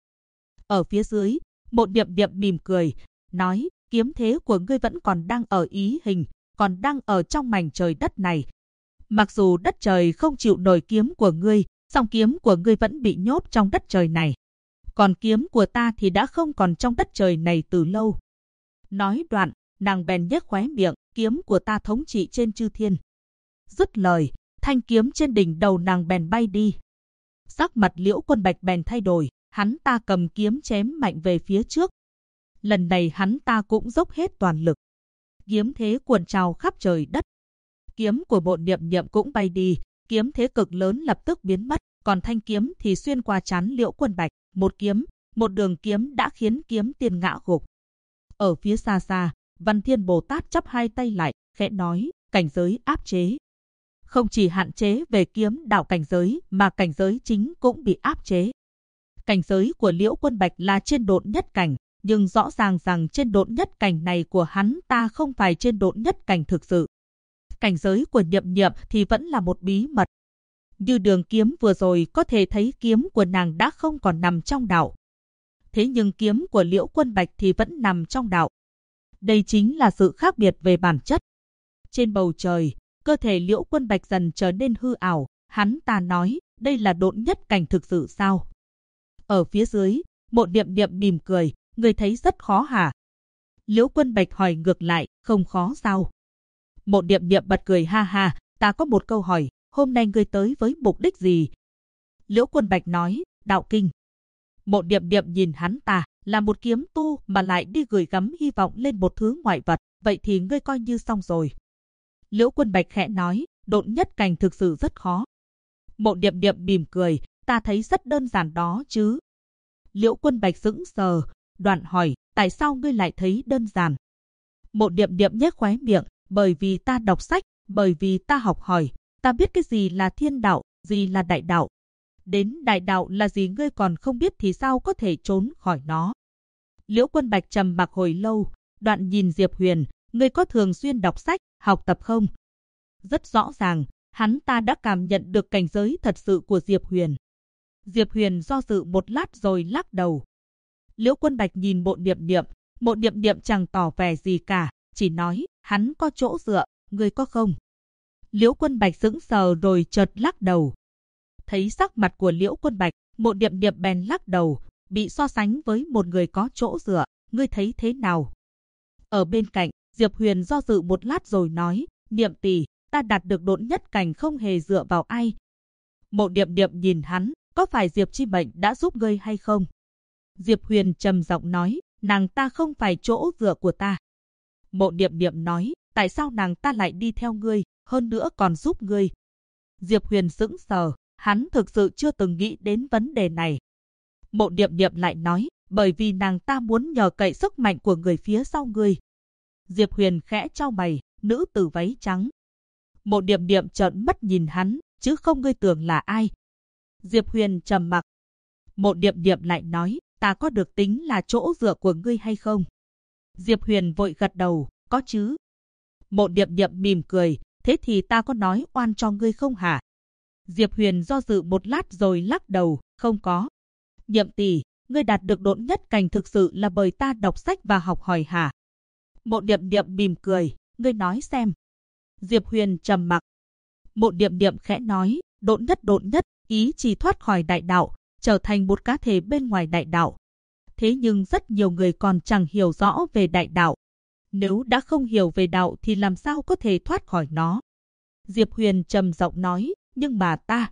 Ở phía dưới, Mộ Niệm Niệm mỉm cười, nói, kiếm thế của ngươi vẫn còn đang ở ý hình, còn đang ở trong mảnh trời đất này. Mặc dù đất trời không chịu nổi kiếm của ngươi, song kiếm của ngươi vẫn bị nhốt trong đất trời này. Còn kiếm của ta thì đã không còn trong đất trời này từ lâu. Nói đoạn, nàng bèn nhếch khóe miệng, kiếm của ta thống trị trên chư thiên. Dứt lời, thanh kiếm trên đỉnh đầu nàng bèn bay đi. Sắc mặt Liễu Quân Bạch bèn thay đổi, hắn ta cầm kiếm chém mạnh về phía trước. Lần này hắn ta cũng dốc hết toàn lực. Kiếm thế cuồn trào khắp trời đất. Kiếm của Mộ Niệm Niệm cũng bay đi, kiếm thế cực lớn lập tức biến mất, còn thanh kiếm thì xuyên qua trán Liễu Quân Bạch, một đường kiếm đã khiến kiếm tiên ngã gục. Ở phía xa xa, Văn Thiên Bồ Tát chắp hai tay lại, khẽ nói, cảnh giới áp chế. Không chỉ hạn chế về kiếm đạo cảnh giới mà cảnh giới chính cũng bị áp chế. Cảnh giới của Liễu Quân Bạch là trên độn nhất cảnh, nhưng rõ ràng rằng trên độn nhất cảnh này của hắn ta không phải trên độn nhất cảnh thực sự. Cảnh giới của Niệm Niệm thì vẫn là một bí mật. Như đường kiếm vừa rồi có thể thấy kiếm của nàng đã không còn nằm trong đạo. Thế nhưng kiếm của Liễu Quân Bạch thì vẫn nằm trong đạo. Đây chính là sự khác biệt về bản chất. Trên bầu trời, cơ thể Liễu Quân Bạch dần trở nên hư ảo. Hắn ta nói, đây là độn nhất cảnh thực sự sao? Ở phía dưới, Mộ Niệm Niệm mỉm cười, người thấy rất khó hả? Liễu Quân Bạch hỏi ngược lại, không khó sao? Mộ Niệm Niệm bật cười ha ha, ta có một câu hỏi, hôm nay ngươi tới với mục đích gì? Liễu Quân Bạch nói, đạo kinh. Mộ Niệm Niệm nhìn hắn ta, là một kiếm tu mà lại đi gửi gắm hy vọng lên một thứ ngoại vật, vậy thì ngươi coi như xong rồi. Liễu Quân Bạch khẽ nói, độn nhất cảnh thực sự rất khó. Mộ Niệm Niệm mỉm cười, ta thấy rất đơn giản đó chứ. Liễu Quân Bạch sững sờ, đoạn hỏi, tại sao ngươi lại thấy đơn giản? Mộ Niệm Niệm nhếch khóe miệng, bởi vì ta đọc sách, bởi vì ta học hỏi, ta biết cái gì là thiên đạo, gì là đại đạo. Đến đại đạo là gì ngươi còn không biết thì sao có thể trốn khỏi nó. Liễu Quân Bạch trầm mặc hồi lâu, đoạn nhìn Diệp Huyền, ngươi có thường xuyên đọc sách, học tập không? Rất rõ ràng, hắn ta đã cảm nhận được cảnh giới thật sự của Diệp Huyền. Diệp Huyền do dự một lát rồi lắc đầu, Liễu Quân Bạch nhìn Mộ Niệm Niệm chẳng tỏ vẻ gì cả, chỉ nói, hắn có chỗ dựa, ngươi có không? Liễu Quân Bạch sững sờ rồi chợt lắc đầu. Thấy sắc mặt của Liễu Quân Bạch, Mộ Niệm Niệm bèn lắc đầu, bị so sánh với một người có chỗ dựa, ngươi thấy thế nào? Ở bên cạnh, Diệp Huyền do dự một lát rồi nói, Niệm tỷ, ta đạt được độn nhất cảnh không hề dựa vào ai. Mộ Niệm Niệm nhìn hắn, có phải Diệp Chi Mệnh đã giúp ngươi hay không? Diệp Huyền trầm giọng nói, nàng ta không phải chỗ dựa của ta. Mộ Niệm Niệm nói, tại sao nàng ta lại đi theo ngươi, hơn nữa còn giúp ngươi? Diệp Huyền sững sờ, hắn thực sự chưa từng nghĩ đến vấn đề này. Mộ Niệm Niệm lại nói, bởi vì nàng ta muốn nhờ cậy sức mạnh của người phía sau ngươi. Diệp Huyền khẽ chau mày, nữ tử váy trắng. Mộ Niệm Niệm trợn mắt nhìn hắn, chứ không ngươi tưởng là ai. Diệp Huyền trầm mặc. Mộ Niệm Niệm lại nói, ta có được tính là chỗ dựa của ngươi hay không? Diệp Huyền vội gật đầu, có chứ. Mộ Niệm Niệm mỉm cười, thế thì ta có nói oan cho ngươi không hả? Diệp Huyền do dự một lát rồi lắc đầu, không có. Niệm tỷ, ngươi đạt được độn nhất cảnh thực sự là bởi ta đọc sách và học hỏi hả? Mộ Niệm Niệm mỉm cười, ngươi nói xem. Diệp Huyền trầm mặc. Mộ Niệm Niệm khẽ nói, độn nhất, ý chỉ thoát khỏi đại đạo, trở thành một cá thể bên ngoài đại đạo. Thế nhưng rất nhiều người còn chẳng hiểu rõ về đại đạo. Nếu đã không hiểu về đạo thì làm sao có thể thoát khỏi nó? Diệp Huyền trầm giọng nói, nhưng mà ta.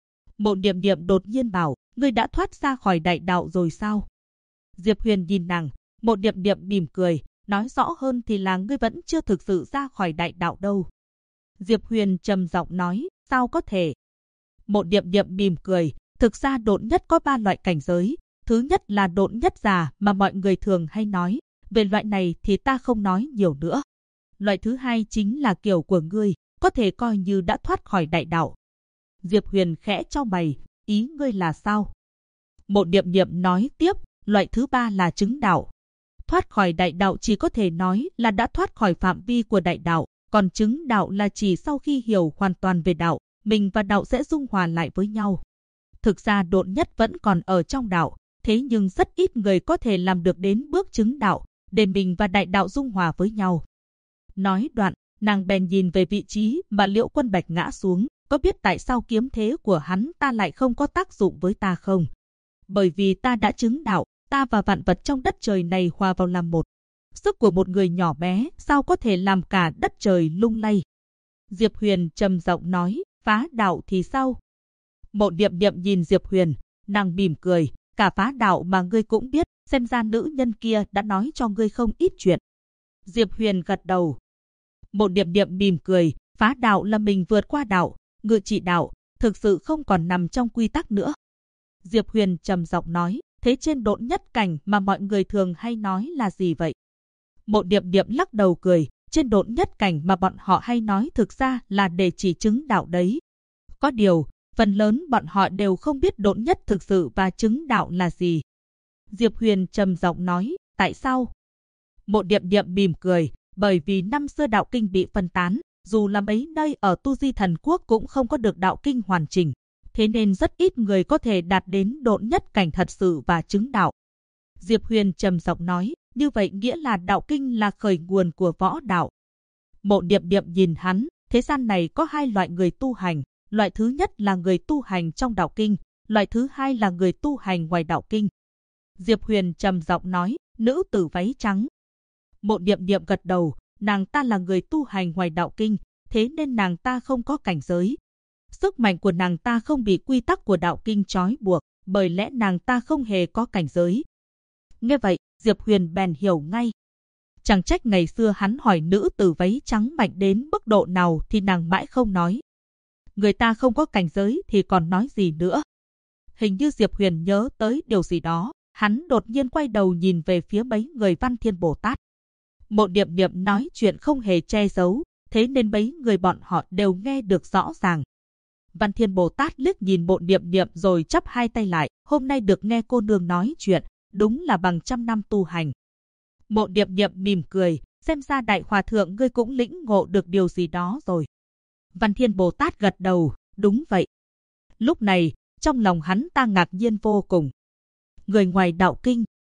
Mộ Niệm Niệm đột nhiên bảo, ngươi đã thoát ra khỏi đại đạo rồi sao? Diệp Huyền nhìn nàng, Mộ Niệm Niệm mỉm cười, nói rõ hơn thì là ngươi vẫn chưa thực sự ra khỏi đại đạo đâu. Diệp Huyền trầm giọng nói, sao có thể? Mộ Niệm Niệm mỉm cười, thực ra độn nhất có 3 loại cảnh giới. Thứ nhất là độn nhất già mà mọi người thường hay nói, về loại này thì ta không nói nhiều nữa. Loại thứ hai chính là kiểu của ngươi, có thể coi như đã thoát khỏi đại đạo. Diệp Huyền khẽ chau mày, ý ngươi là sao? Mộ Niệm Niệm nói tiếp, loại thứ ba là chứng đạo. Thoát khỏi đại đạo chỉ có thể nói là đã thoát khỏi phạm vi của đại đạo, còn chứng đạo là chỉ sau khi hiểu hoàn toàn về đạo, mình và đạo sẽ dung hòa lại với nhau. Thực ra độn nhất vẫn còn ở trong đạo, thế nhưng rất ít người có thể làm được đến bước chứng đạo, để mình và đại đạo dung hòa với nhau. Nói đoạn, nàng bèn nhìn về vị trí mà Liễu Quân Bạch ngã xuống, có biết tại sao kiếm thế của hắn ta lại không có tác dụng với ta không? Bởi vì ta đã chứng đạo, ta và vạn vật trong đất trời này hòa vào làm một. Sức của một người nhỏ bé sao có thể làm cả đất trời lung lay? Diệp Huyền trầm giọng nói, phá đạo thì sao? Mộ Niệm Niệm nhìn Diệp Huyền, nàng mỉm cười, cả phá đạo mà ngươi cũng biết, xem ra nữ nhân kia đã nói cho ngươi không ít chuyện. Diệp Huyền gật đầu. Mộ Niệm Niệm mỉm cười, phá đạo là mình vượt qua đạo, ngự trị đạo, thực sự không còn nằm trong quy tắc nữa. Diệp Huyền trầm giọng nói, thế trên độn nhất cảnh mà mọi người thường hay nói là gì vậy? Mộ Niệm Niệm lắc đầu cười, trên độn nhất cảnh mà bọn họ hay nói thực ra là để chỉ chứng đạo đấy. Có điều, phần lớn bọn họ đều không biết độn nhất thực sự và chứng đạo là gì. Diệp Huyền trầm giọng nói, tại sao? Mộ Niệm Niệm mỉm cười, bởi vì năm xưa đạo kinh bị phân tán, dù là mấy nơi ở Tu Di Thần Quốc cũng không có được đạo kinh hoàn chỉnh, thế nên rất ít người có thể đạt đến độn nhất cảnh thật sự và chứng đạo. Diệp Huyền trầm giọng nói, như vậy nghĩa là đạo kinh là khởi nguồn của võ đạo. Mộ Niệm Niệm nhìn hắn, thế gian này có 2 loại người tu hành, loại thứ nhất là người tu hành trong đạo kinh, loại thứ hai là người tu hành ngoài đạo kinh. Diệp Huyền trầm giọng nói, nữ tử váy trắng. Mộ Niệm Niệm gật đầu, nàng ta là người tu hành ngoài đạo kinh, thế nên nàng ta không có cảnh giới. Sức mạnh của nàng ta không bị quy tắc của đạo kinh trói buộc, bởi lẽ nàng ta không hề có cảnh giới. Nghe vậy, Diệp Huyền bèn hiểu ngay. Chẳng trách ngày xưa hắn hỏi nữ tử váy trắng mạnh đến mức độ nào thì nàng mãi không nói. Người ta không có cảnh giới thì còn nói gì nữa. Hình như Diệp Huyền nhớ tới điều gì đó, hắn đột nhiên quay đầu nhìn về phía mấy người Văn Thiên Bồ Tát. Mộ Niệm Niệm nói chuyện không hề che giấu, thế nên mấy người bọn họ đều nghe được rõ ràng. Văn Thiên Bồ Tát liếc nhìn Mộ Niệm Niệm rồi chắp hai tay lại, hôm nay được nghe cô nương nói chuyện, đúng là bằng 100 năm tu hành. Mộ Niệm Niệm mỉm cười, xem ra đại hòa thượng ngươi cũng lĩnh ngộ được điều gì đó rồi. Văn Thiên Bồ Tát gật đầu, đúng vậy. Lúc này, trong lòng hắn ta ngạc nhiên vô cùng. Người ngoài đạo kinh,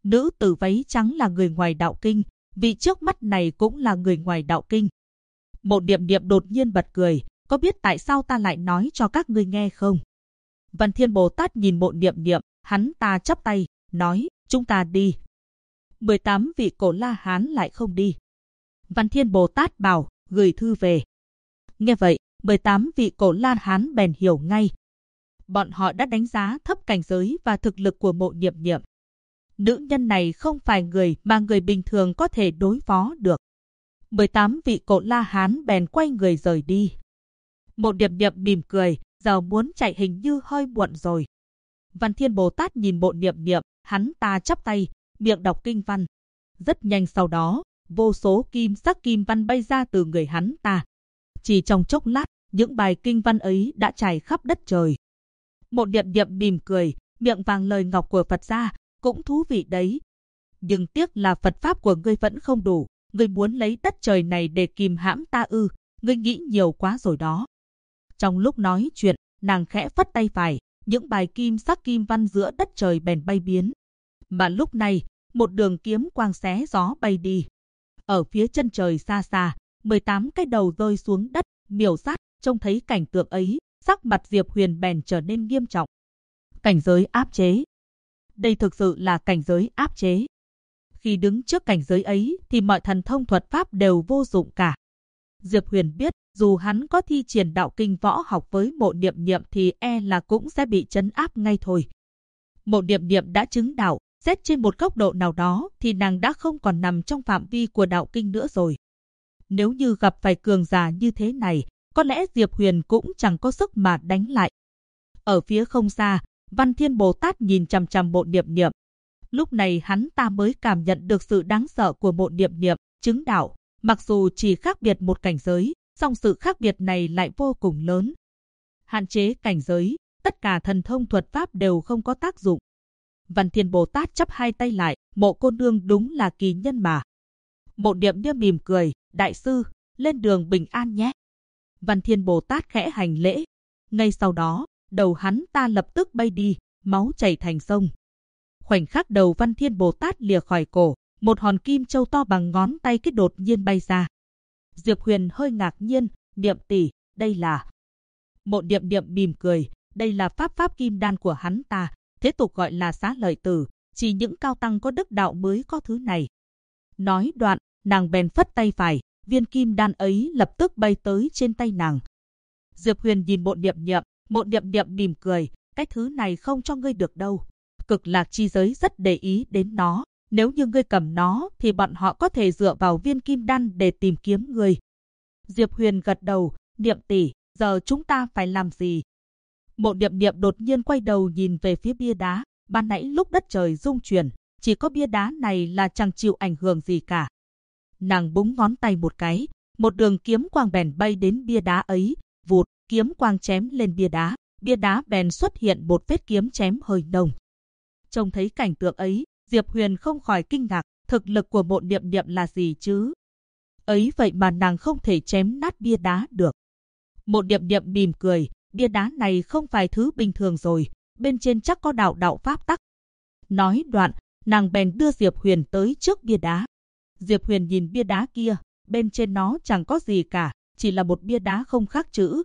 Nữ tử váy trắng là người ngoài đạo kinh, vị trước mắt này cũng là người ngoài đạo kinh. Mộ Niệm Niệm đột nhiên bật cười, có biết tại sao ta lại nói cho các ngươi nghe không? Văn Thiên Bồ Tát nhìn Mộ Niệm Niệm, hắn ta chắp tay, nói, chúng ta đi. 18 vị Cổ La Hán lại không đi. Văn Thiên Bồ Tát bảo, gửi thư về. Nghe vậy, 18 vị Cổ La Hán bèn hiểu ngay. Bọn họ đã đánh giá thấp cảnh giới và thực lực của Mộ Niệm Niệm. Nữ nhân này không phải người mà người bình thường có thể đối phó được. 18 vị Cổ La Hán bèn quay người rời đi. Mộ Niệm Niệm mỉm cười, giờ muốn chạy hình như hơi muộn rồi. Văn Thiên Bồ Tát nhìn Mộ Niệm Niệm, hắn ta chắp tay, miệng đọc kinh văn. Rất nhanh sau đó, vô số kim sắc kim văn bay ra từ người hắn ta. Chỉ trong chốc lát, những bài kinh văn ấy đã trải khắp đất trời. Mộ Niệm Niệm mỉm cười, miệng vàng lời ngọc của Phật ra, cũng thú vị đấy. Nhưng tiếc là Phật pháp của ngươi vẫn không đủ, ngươi muốn lấy đất trời này để kìm hãm ta ư, ngươi nghĩ nhiều quá rồi đó. Trong lúc nói chuyện, nàng khẽ phất tay phải, những bài kim sắc kim văn giữa đất trời bèn bay biến. Mà lúc này, một đường kiếm quang xé gió bay đi. Ở phía chân trời xa xa, 18 cái đầu rơi xuống đất, miểu sát, trông thấy cảnh tượng ấy, sắc mặt Diệp Huyền bèn trở nên nghiêm trọng. Cảnh giới áp chế. Đây thực sự là cảnh giới áp chế. Khi đứng trước cảnh giới ấy thì mọi thần thông thuật pháp đều vô dụng cả. Diệp Huyền biết, dù hắn có thi triển đạo kinh võ học với Mộ Niệm Niệm thì e là cũng sẽ bị trấn áp ngay thôi. Mộ Niệm Niệm đã chứng đạo, xét trên một góc độ nào đó thì nàng đã không còn nằm trong phạm vi của đạo kinh nữa rồi. Nếu như gặp phải cường giả như thế này, có lẽ Diệp Huyền cũng chẳng có sức mà đánh lại. Ở phía không xa, Văn Thiên Bồ Tát nhìn chằm chằm Mộ Niệm Niệm. Lúc này hắn ta mới cảm nhận được sự đáng sợ của Mộ Niệm Niệm, chứng đạo. Mặc dù chỉ khác biệt một cảnh giới, song sự khác biệt này lại vô cùng lớn. Hạn chế cảnh giới, tất cả thần thông thuật pháp đều không có tác dụng. Văn Thiên Bồ Tát chắp hai tay lại, Mộ cô nương đúng là kỳ nhân mà. Mộ Niệm Niệm mỉm cười, đại sư, lên đường bình an nhé. Văn Thiên Bồ Tát khẽ hành lễ. Ngay sau đó, đầu hắn ta lập tức bay đi, máu chảy thành sông. Khoảnh khắc đầu Văn Thiên Bồ Tát lìa khỏi cổ, một hòn kim châu to bằng ngón tay cái đột nhiên bay ra. Diệp Huyền hơi ngạc nhiên, Niệm tỷ, đây là... Mộ Niệm Niệm mỉm cười, đây là pháp kim đan của hắn ta, thế tục gọi là xá lợi tử, chỉ những cao tăng có đức đạo mới có thứ này. Nói đoạn, nàng bèn phất tay phải, viên kim đan ấy lập tức bay tới trên tay nàng. Diệp Huyền nhìn Mộ Niệm Niệm mỉm cười, cái thứ này không cho ngươi được đâu. Cực Lạc chi giới rất để ý đến nó. Nếu như ngươi cầm nó thì bọn họ có thể dựa vào viên kim đan để tìm kiếm ngươi. Diệp Huyền gật đầu, Niệm tỷ, giờ chúng ta phải làm gì? Mộ Niệm Niệm đột nhiên quay đầu nhìn về phía bia đá. Ban nãy lúc đất trời rung chuyển, chỉ có bia đá này là chẳng chịu ảnh hưởng gì cả. Nàng búng ngón tay một cái, một đường kiếm quang bèn bay đến bia đá ấy, vụt, kiếm quang chém lên bia đá bèn xuất hiện một vết kiếm chém hơi nồng. Trông thấy cảnh tượng ấy, Diệp Huyền không khỏi kinh ngạc, thực lực của Mộ Niệm Niệm là gì chứ? Ấy vậy mà nàng không thể chém nát bia đá được. Mộ Niệm Niệm mỉm cười, bia đá này không phải thứ bình thường rồi, bên trên chắc có đạo pháp tắc. Nói đoạn, nàng bèn đưa Diệp Huyền tới trước bia đá. Diệp Huyền nhìn bia đá kia, bên trên nó chẳng có gì cả, chỉ là một bia đá không khắc chữ.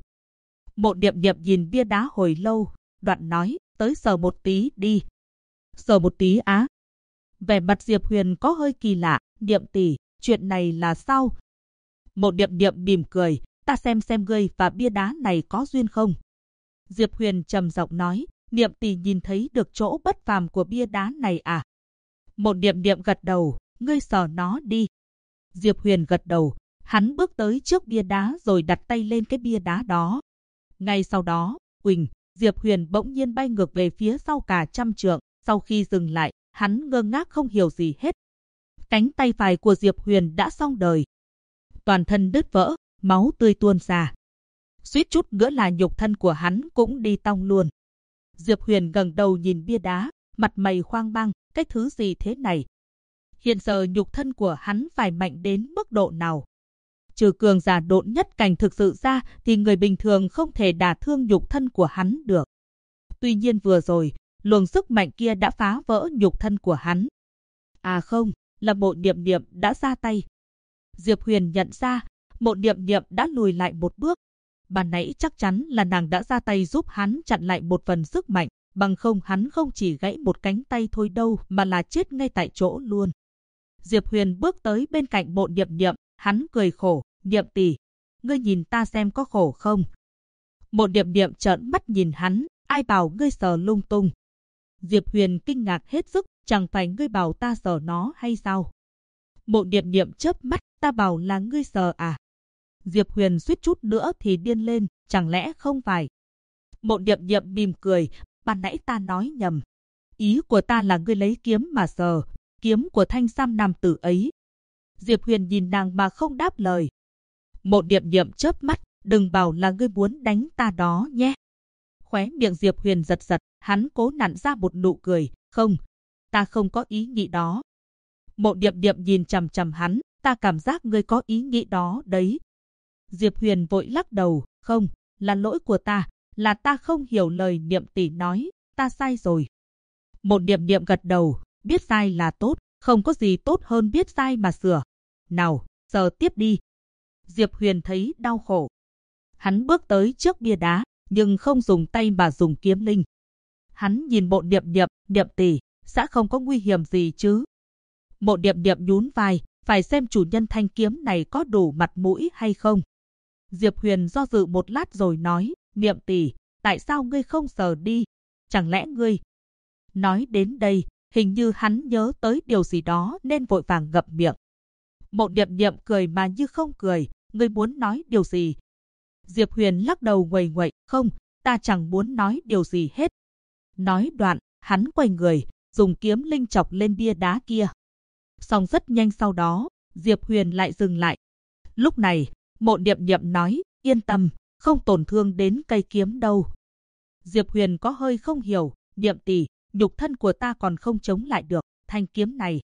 Mộ Niệm Niệm nhìn bia đá hồi lâu, đoạn nói, tới sờ một tí đi. Sờ một tí á? Vẻ mặt Diệp Huyền có hơi kỳ lạ, Niệm tỷ, chuyện này là sao? Mộ Niệm Niệm mỉm cười, ta xem ngươi và bia đá này có duyên không? Diệp Huyền trầm giọng nói, Niệm tỷ nhìn thấy được chỗ bất phàm của bia đá này à? Mộ Niệm Niệm gật đầu, ngươi sờ nó đi. Diệp Huyền gật đầu, hắn bước tới trước bia đá rồi đặt tay lên cái bia đá đó. Ngay sau đó, uỳnh, Diệp Huyền bỗng nhiên bay ngược về phía sau cả trăm trượng, sau khi dừng lại, hắn ngơ ngác không hiểu gì hết. Cánh tay phải của Diệp Huyền đã xong đời. Toàn thân đứt vỡ, máu tươi tuôn ra. Suýt chút nữa là nhục thân của hắn cũng đi tong luôn. Diệp Huyền ngẩng đầu nhìn bia đá, mặt mày hoang mang, cái thứ gì thế này? Hiện giờ nhục thân của hắn phải mạnh đến mức độ nào? Trừ cường giả độn nhất cảnh thực sự ra thì người bình thường không thể đả thương nhục thân của hắn được. Tuy nhiên vừa rồi, luồng sức mạnh kia đã phá vỡ nhục thân của hắn. À không, là Mộ Niệm Niệm đã ra tay. Diệp Huyền nhận ra, Mộ Niệm Niệm đã lùi lại một bước. Ban nãy chắc chắn là nàng đã ra tay giúp hắn chặn lại một phần sức mạnh, bằng không hắn không chỉ gãy một cánh tay thôi đâu mà là chết ngay tại chỗ luôn. Diệp Huyền bước tới bên cạnh Mộ Niệm Niệm, hắn cười khổ, Niệm tỷ, ngươi nhìn ta xem có khổ không? Mộ Niệm Niệm trợn mắt nhìn hắn, ai bảo ngươi sờ lung tung? Diệp Huyền kinh ngạc hết sức, chẳng phải ngươi bảo ta sờ nó hay sao? Mộ Niệm Niệm chớp mắt, ta bảo là ngươi sờ à? Diệp Huyền suýt chút nữa thì điên lên, chẳng lẽ không phải? Mộ Niệm Niệm mỉm cười, ban nãy ta nói nhầm. Ý của ta là ngươi lấy kiếm mà sờ, kiếm của thanh sam nam tử ấy. Diệp Huyền nhìn nàng mà không đáp lời. Mộ Niệm Niệm chớp mắt, đừng bảo là ngươi muốn đánh ta đó nhé. Khóe miệng Diệp Huyền giật giật, hắn cố nặn ra một nụ cười, không, ta không có ý nghĩ đó. Mộ Niệm Niệm nhìn chằm chằm hắn, ta cảm giác ngươi có ý nghĩ đó đấy. Diệp Huyền vội lắc đầu, không, là lỗi của ta, là ta không hiểu lời Niệm tỷ nói, ta sai rồi. Mộ Niệm Niệm gật đầu, biết sai là tốt, không có gì tốt hơn biết sai mà sửa. Nào, sờ tiếp đi. Diệp Huyền thấy đau khổ. Hắn bước tới trước bia đá, nhưng không dùng tay mà dùng kiếm linh. Hắn nhìn Mộ Niệm Niệm, Niệm tỷ, sẽ không có nguy hiểm gì chứ? Mộ Niệm Niệm nhún vai, phải xem chủ nhân thanh kiếm này có đủ mặt mũi hay không. Diệp Huyền do dự một lát rồi nói, Niệm tỷ, tại sao ngươi không sờ đi? Chẳng lẽ ngươi... Nói đến đây, hình như hắn nhớ tới điều gì đó nên vội vàng ngậm miệng. Mộ Niệm Niệm cười mà như không cười, ngươi muốn nói điều gì? Diệp Huyền lắc đầu nguầy nguậy, không, ta chẳng muốn nói điều gì hết. Nói đoạn, hắn quay người, dùng kiếm linh chọc lên bia đá kia. Xong rất nhanh sau đó, Diệp Huyền lại dừng lại. Lúc này, Mộ Niệm Niệm nói, yên tâm, không tổn thương đến cây kiếm đâu. Diệp Huyền có hơi không hiểu, Niệm tỷ, nhục thân của ta còn không chống lại được thanh kiếm này.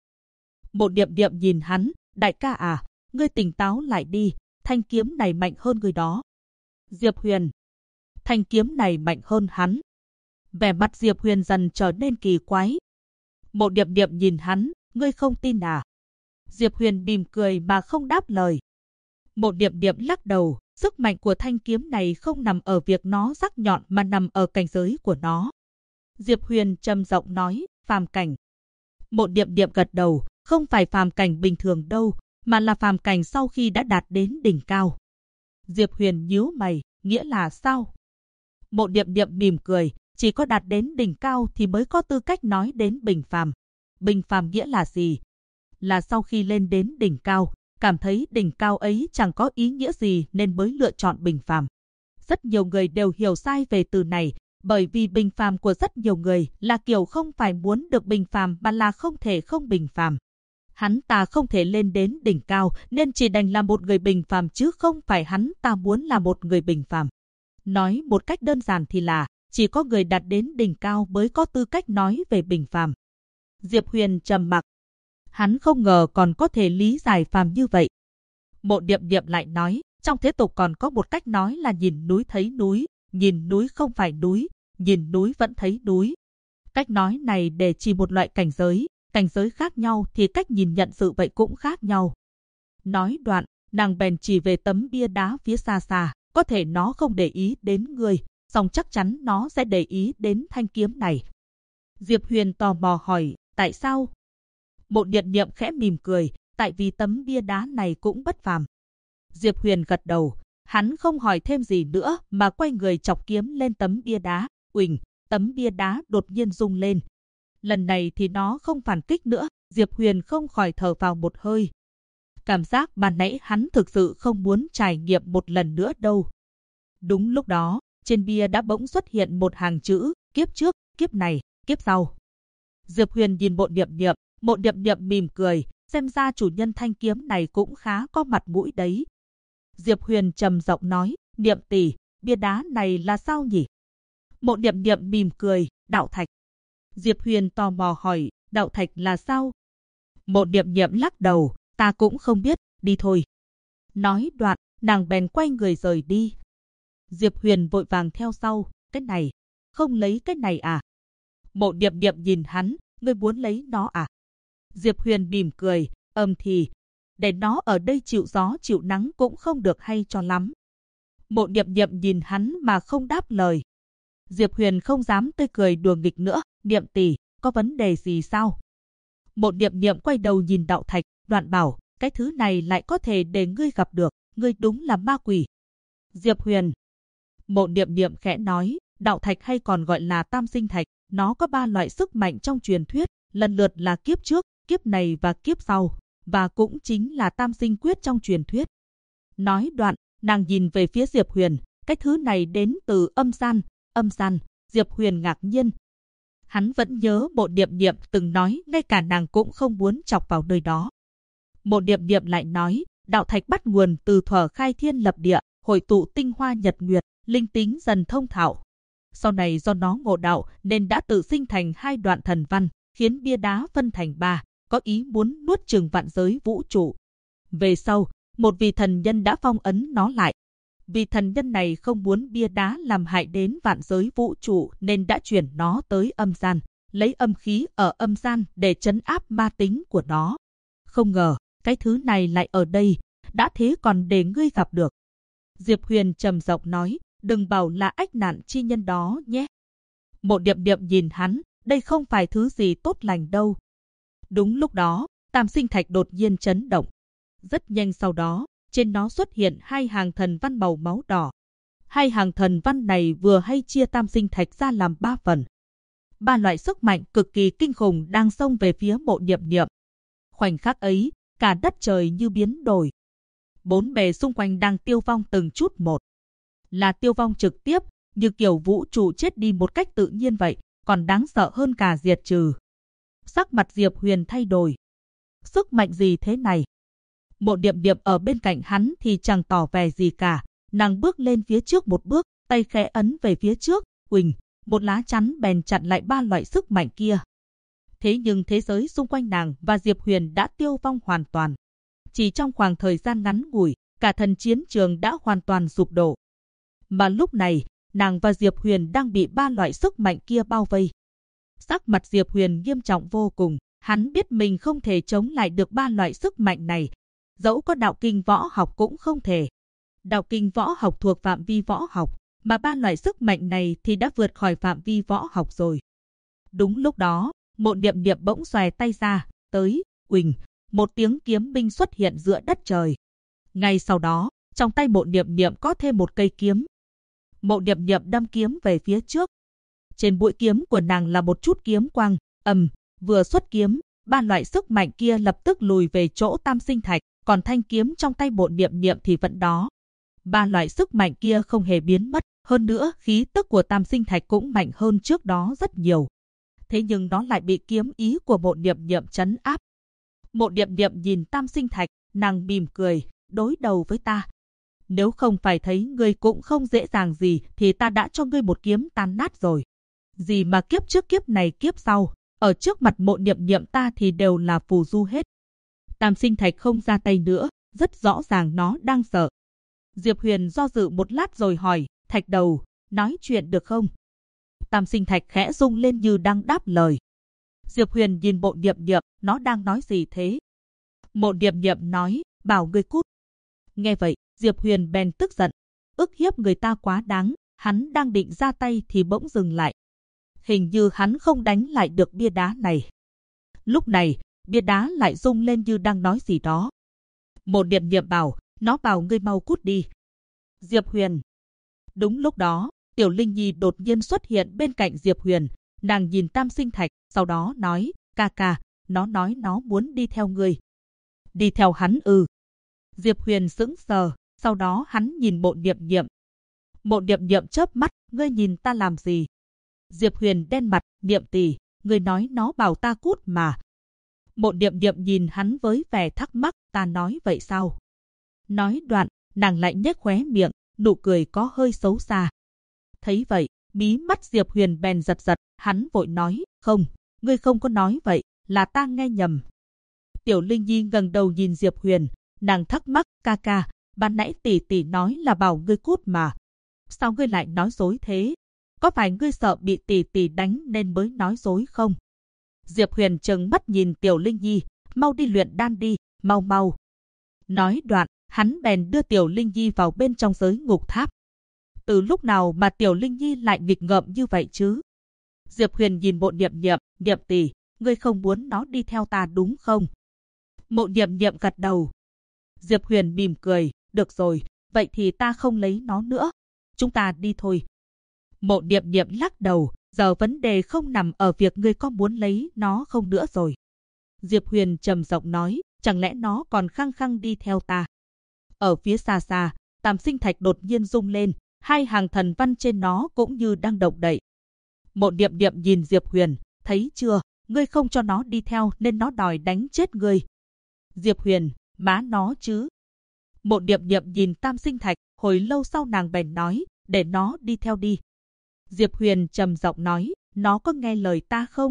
Mộ Niệm Niệm nhìn hắn, đại ca à, ngươi tỉnh táo lại đi, thanh kiếm này mạnh hơn ngươi đó. Diệp Huyền, thanh kiếm này mạnh hơn hắn. Vẻ mặt Diệp Huyền dần trở nên kỳ quái. Mộ Niệm Niệm nhìn hắn, ngươi không tin à? Diệp Huyền mỉm cười mà không đáp lời. Mộ Niệm Niệm lắc đầu, sức mạnh của thanh kiếm này không nằm ở việc nó sắc nhọn mà nằm ở cảnh giới của nó. Diệp Huyền trầm giọng nói, phàm cảnh. Mộ Niệm Niệm gật đầu, không phải phàm cảnh bình thường đâu, mà là phàm cảnh sau khi đã đạt đến đỉnh cao. Diệp Huyền nhíu mày, nghĩa là sao? Mộ Niệm Niệm mỉm cười, chỉ có đạt đến đỉnh cao thì mới có tư cách nói đến bình phàm. Bình phàm nghĩa là gì? Là sau khi lên đến đỉnh cao, cảm thấy đỉnh cao ấy chẳng có ý nghĩa gì nên mới lựa chọn bình phàm. Rất nhiều người đều hiểu sai về từ này, bởi vì bình phàm của rất nhiều người là kiểu không phải muốn được bình phàm mà là không thể không bình phàm. Hắn ta không thể lên đến đỉnh cao nên chỉ đành là một người bình phàm chứ không phải hắn ta muốn là một người bình phàm. Nói một cách đơn giản thì là chỉ có người đạt đến đỉnh cao mới có tư cách nói về bình phàm. Diệp Huyền trầm mặc. Hắn không ngờ còn có thể lý giải phàm như vậy. Mộ Niệm Niệm lại nói, trong thế tục còn có một cách nói là nhìn núi thấy núi, nhìn núi không phải núi, nhìn núi vẫn thấy núi. Cách nói này để chỉ một loại cảnh giới khác nhau thì cách nhìn nhận sự vậy cũng khác nhau. Nói đoạn, nàng bèn chỉ về tấm bia đá phía xa xa, có thể nó không để ý đến người, song chắc chắn nó sẽ để ý đến thanh kiếm này. Diệp Huyền tò mò hỏi, tại sao? Mộ Niệm Niệm khẽ mỉm cười, tại vì tấm bia đá này cũng bất phàm. Diệp Huyền gật đầu, hắn không hỏi thêm gì nữa mà quay người chọc kiếm lên tấm bia đá, uỳnh, tấm bia đá đột nhiên rung lên. Lần này thì nó không phản kích nữa, Diệp Huyền không khỏi thở vào một hơi. Cảm giác ban nãy hắn thực sự không muốn trải nghiệm một lần nữa đâu. Đúng lúc đó, trên bia đã bỗng xuất hiện một hàng chữ, kiếp trước, kiếp này, kiếp sau. Diệp Huyền nhìn Mộ Niệm Niệm mỉm cười, xem ra chủ nhân thanh kiếm này cũng khá có mặt mũi đấy. Diệp Huyền trầm giọng nói, Niệm tỷ, bia đá này là sao nhỉ? Mộ Niệm Niệm mỉm cười, đạo thạch. Diệp Huyền tò mò hỏi, đạo thạch là sao? Mộ Niệm Niệm lắc đầu, ta cũng không biết, đi thôi. Nói đoạn, nàng bèn quay người rời đi. Diệp Huyền vội vàng theo sau, cái này, không lấy cái này à? Mộ Niệm Niệm nhìn hắn, ngươi muốn lấy nó à? Diệp Huyền mỉm cười, thì, để nó ở đây chịu gió chịu nắng cũng không được hay cho lắm. Mộ Niệm Niệm nhìn hắn mà không đáp lời. Diệp Huyền không dám tươi cười đùa nghịch nữa, Niệm tỷ, có vấn đề gì sao? Mộ Niệm Niệm quay đầu nhìn Đạo Thạch, đoạn bảo, cái thứ này lại có thể để ngươi gặp được, ngươi đúng là ma quỷ. Diệp Huyền. Mộ Niệm Niệm khẽ nói, Đạo Thạch hay còn gọi là Tam Sinh Thạch, nó có 3 loại sức mạnh trong truyền thuyết, lần lượt là kiếp trước, kiếp này và kiếp sau, và cũng chính là Tam Sinh Quyết trong truyền thuyết. Nói đoạn, nàng nhìn về phía Diệp Huyền, cái thứ này đến từ âm gian, Diệp Huyền ngạc nhiên. Hắn vẫn nhớ Mộ Niệm Niệm từng nói ngay cả nàng cũng không muốn chọc vào nơi đó. Mộ Niệm Niệm lại nói, Đạo Thạch bắt nguồn từ thuở khai thiên lập địa, hội tụ tinh hoa nhật nguyệt, linh tính dần thông thạo. Sau này do nó ngộ đạo nên đã tự sinh thành 2 đoạn thần văn, khiến bia đá phân thành 3, có ý muốn nuốt chửng vạn giới vũ trụ. Về sau, một vị thần nhân đã phong ấn nó lại. Vị thần nhân này không muốn bia đá làm hại đến vạn giới vũ trụ nên đã chuyển nó tới âm gian, lấy âm khí ở âm gian để trấn áp ma tính của nó. Không ngờ, cái thứ này lại ở đây, đã thế còn để ngươi gặp được. Diệp Huyền trầm giọng nói, đừng bảo là ách nạn chi nhân đó nhé. Mộ Niệm Niệm nhìn hắn, đây không phải thứ gì tốt lành đâu. Đúng lúc đó, Tam Sinh Thạch đột nhiên chấn động. Rất nhanh sau đó, trên nó xuất hiện 2 hàng thần văn màu máu đỏ. 2 hàng thần văn này vừa hay chia Tam Sinh Thạch ra làm 3 phần. 3 loại sức mạnh cực kỳ kinh khủng đang xông về phía Mộ Niệm Niệm. Khoảnh khắc ấy, cả đất trời như biến đổi. 4 bề xung quanh đang tiêu vong từng chút một. Là tiêu vong trực tiếp, như kiểu vũ trụ chết đi một cách tự nhiên vậy, còn đáng sợ hơn cả diệt trừ. Sắc mặt Diệp Huyền thay đổi. Sức mạnh gì thế này? Mộ Niệm Niệm ở bên cạnh hắn thì chẳng tỏ vẻ gì cả. Nàng bước lên phía trước một bước, tay khẽ ấn về phía trước, huỳnh, một lá chắn bèn chặn lại 3 loại sức mạnh kia. Thế nhưng thế giới xung quanh nàng và Diệp Huyền đã tiêu vong hoàn toàn. Chỉ trong khoảng thời gian ngắn ngủi, cả thần chiến trường đã hoàn toàn sụp đổ. Mà lúc này, nàng và Diệp Huyền đang bị 3 loại sức mạnh kia bao vây. Sắc mặt Diệp Huyền nghiêm trọng vô cùng, hắn biết mình không thể chống lại được 3 loại sức mạnh này. Dẫu có đạo kinh võ học cũng không thể. Đạo kinh võ học thuộc phạm vi võ học, mà 3 loại sức mạnh này thì đã vượt khỏi phạm vi võ học rồi. Đúng lúc đó, Mộ Niệm Niệm bỗng xòe tay ra, tới, huỳnh, một tiếng kiếm minh xuất hiện giữa đất trời. Ngay sau đó, trong tay Mộ Niệm Niệm có thêm một cây kiếm. Mộ Niệm Niệm đâm kiếm về phía trước. Trên mũi kiếm của nàng là một chút kiếm quang, vừa xuất kiếm, 3 loại sức mạnh kia lập tức lùi về chỗ Tam Sinh Thạch, còn thanh kiếm trong tay Mộ Niệm Niệm thì vẫn đó. 3 loại sức mạnh kia không hề biến mất, hơn nữa khí tức của Tam Sinh Thạch cũng mạnh hơn trước đó rất nhiều. Thế nhưng nó lại bị kiếm ý của Mộ Niệm Niệm trấn áp. Mộ Niệm Niệm nhìn Tam Sinh Thạch, nàng mỉm cười, đối đầu với ta. Nếu không phải thấy ngươi cũng không dễ dàng gì thì ta đã cho ngươi một kiếm tan nát rồi. Gì mà kiếp trước kiếp này kiếp sau, ở trước mặt Mộ Niệm Niệm ta thì đều là phù du hết. Tam Sinh Thạch không ra tay nữa, rất rõ ràng nó đang sợ. Diệp Huyền do dự một lát rồi hỏi, Thạch đầu, nói chuyện được không? Tam Sinh Thạch khẽ rung lên như đang đáp lời. Diệp Huyền nhìn Mộ Niệm Niệm, nó đang nói gì thế? Mộ Niệm Niệm nói, bảo ngươi cút. Nghe vậy, Diệp Huyền bèn tức giận, ức hiếp người ta quá đáng, hắn đang định ra tay thì bỗng dừng lại. Hình như hắn không đánh lại được bia đá này. Lúc này, bia đá lại rung lên như đang nói gì đó. Mộ Niệm Niệm bảo, nó bảo ngươi mau cút đi. Diệp Huyền. Đúng lúc đó, Tiểu Linh Nhi đột nhiên xuất hiện bên cạnh Diệp Huyền. Nàng nhìn Tam Sinh Thạch, sau đó nói, ca ca, nó nói nó muốn đi theo ngươi. Đi theo hắn ư? Diệp Huyền sững sờ, sau đó hắn nhìn Mộ Niệm Niệm. Mộ Niệm Niệm chớp mắt, ngươi nhìn ta làm gì? Diệp Huyền đen mặt, Niệm tỷ, ngươi nói nó bảo ta cút mà. Mộ Niệm Niệm nhìn hắn với vẻ thắc mắc, ta nói vậy sao? Nói đoạn, nàng lại nhếch khóe miệng, nụ cười có hơi xấu xa. Thấy vậy, mí mắt Diệp Huyền bèn giật giật, hắn vội nói, không, ngươi không có nói vậy, là ta nghe nhầm. Tiểu Linh Nhi ngẩng đầu nhìn Diệp Huyền, nàng thắc mắc, ca ca, ban nãy tỷ tỷ nói là bảo ngươi cút mà. Sao ngươi lại nói dối thế? Có phải ngươi sợ bị tỷ tỷ đánh nên mới nói dối không? Diệp Huyền trừng mắt nhìn Tiểu Linh Nhi, mau đi luyện đan đi, mau mau. Nói đoạn, hắn bèn đưa Tiểu Linh Nhi vào bên trong giới ngục tháp. Từ lúc nào mà Tiểu Linh Nhi lại nghịch ngợm như vậy chứ? Diệp Huyền nhìn Mộ Niệm Niệm, Niệm tỷ, ngươi không muốn nó đi theo ta đúng không? Mộ Niệm Niệm gật đầu. Diệp Huyền mỉm cười, được rồi, vậy thì ta không lấy nó nữa. Chúng ta đi thôi. Mộ Niệm Niệm lắc đầu, giờ vấn đề không nằm ở việc ngươi có muốn lấy nó không nữa rồi. Diệp Huyền trầm giọng nói, chẳng lẽ nó còn khăng khăng đi theo ta? Ở phía xa xa, Tam Sinh Thạch đột nhiên rung lên, hai hàng thần văn trên nó cũng như đang động đậy. Mộ Niệm Niệm nhìn Diệp Huyền, thấy chưa, ngươi không cho nó đi theo nên nó đòi đánh chết ngươi. Diệp Huyền, má nó chứ. Mộ Niệm Niệm nhìn Tam Sinh Thạch, hồi lâu sau nàng bèn nói, để nó đi theo đi. Diệp Huyền trầm giọng nói, nó có nghe lời ta không?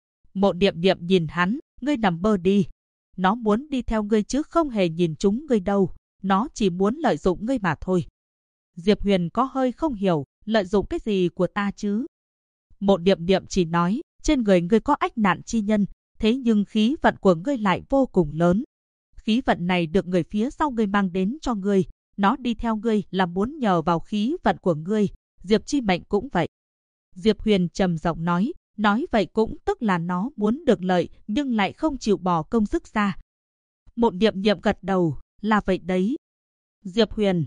Mộ Niệm Niệm nhìn hắn, ngươi nằm mơ đi. Nó muốn đi theo ngươi chứ không hề nhìn chúng ngươi đâu, nó chỉ muốn lợi dụng ngươi mà thôi. Diệp Huyền có hơi không hiểu, lợi dụng cái gì của ta chứ? Mộ Niệm Niệm chỉ nói, trên người ngươi có ách nạn chi nhân, thế nhưng khí vận của ngươi lại vô cùng lớn. Khí vận này được người phía sau ngươi mang đến cho ngươi, nó đi theo ngươi là muốn nhờ vào khí vận của ngươi, Diệp Chi Mệnh cũng vậy. Diệp Huyền trầm giọng nói vậy cũng tức là nó muốn được lợi nhưng lại không chịu bỏ công sức ra. Mộ Niệm Niệm gật đầu, là vậy đấy. Diệp Huyền.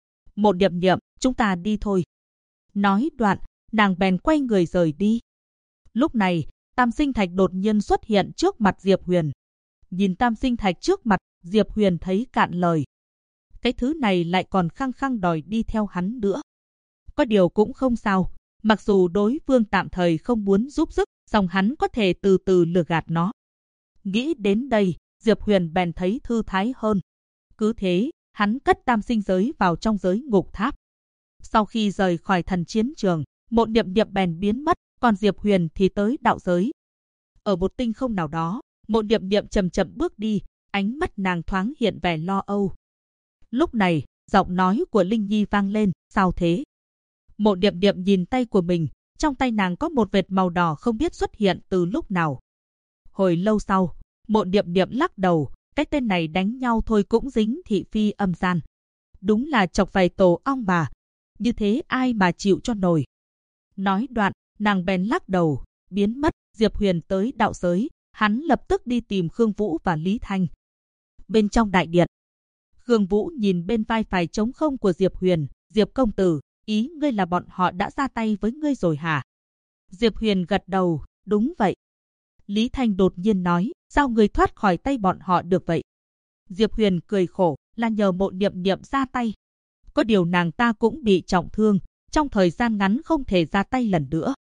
Mộ Niệm Niệm, chúng ta đi thôi. Nói đoạn, nàng bèn quay người rời đi. Lúc này, Tam Sinh Thạch đột nhiên xuất hiện trước mặt Diệp Huyền. Nhìn Tam Sinh Thạch trước mặt, Diệp Huyền thấy cạn lời. Cái thứ này lại còn khăng khăng đòi đi theo hắn nữa. Có điều cũng không sao, mặc dù đối phương tạm thời không muốn giúp sức, song hắn có thể từ từ lừa gạt nó. Nghĩ đến đây, Diệp Huyền bèn thấy thư thái hơn. Cứ thế, hắn cất Tam Sinh giới vào trong giới ngục tháp. Sau khi rời khỏi thần chiến trường, Mộ Niệm Niệm bèn biến mất, còn Diệp Huyền thì tới đạo giới. Ở một tinh không nào đó, Mộ Niệm Niệm chậm chậm bước đi, ánh mắt nàng thoáng hiện vẻ lo âu. Lúc này, giọng nói của Linh Nhi vang lên, sao thế? Mộ Niệm Niệm nhìn tay của mình, trong tay nàng có một vệt màu đỏ không biết xuất hiện từ lúc nào. Hồi lâu sau, Mộ Niệm Niệm lắc đầu, cái tên này đánh nhau thôi cũng dính thị phi âm gian. Đúng là chọc phải tổ ong bà, như thế ai mà chịu cho nổi. Nói đoạn, nàng bèn lắc đầu, biến mất. Diệp Huyền tới đạo giới, hắn lập tức đi tìm Khương Vũ và Lý Thanh. Bên trong đại điện, Khương Vũ nhìn bên vai phải trống không của Diệp Huyền, Diệp công tử, ý ngươi là bọn họ đã ra tay với ngươi rồi hả? Diệp Huyền gật đầu, đúng vậy. Lý Thanh đột nhiên nói, sao ngươi thoát khỏi tay bọn họ được vậy? Diệp Huyền cười khổ, là nhờ Mộ Niệm Niệm ra tay. Có điều nàng ta cũng bị trọng thương, trong thời gian ngắn không thể ra tay lần nữa.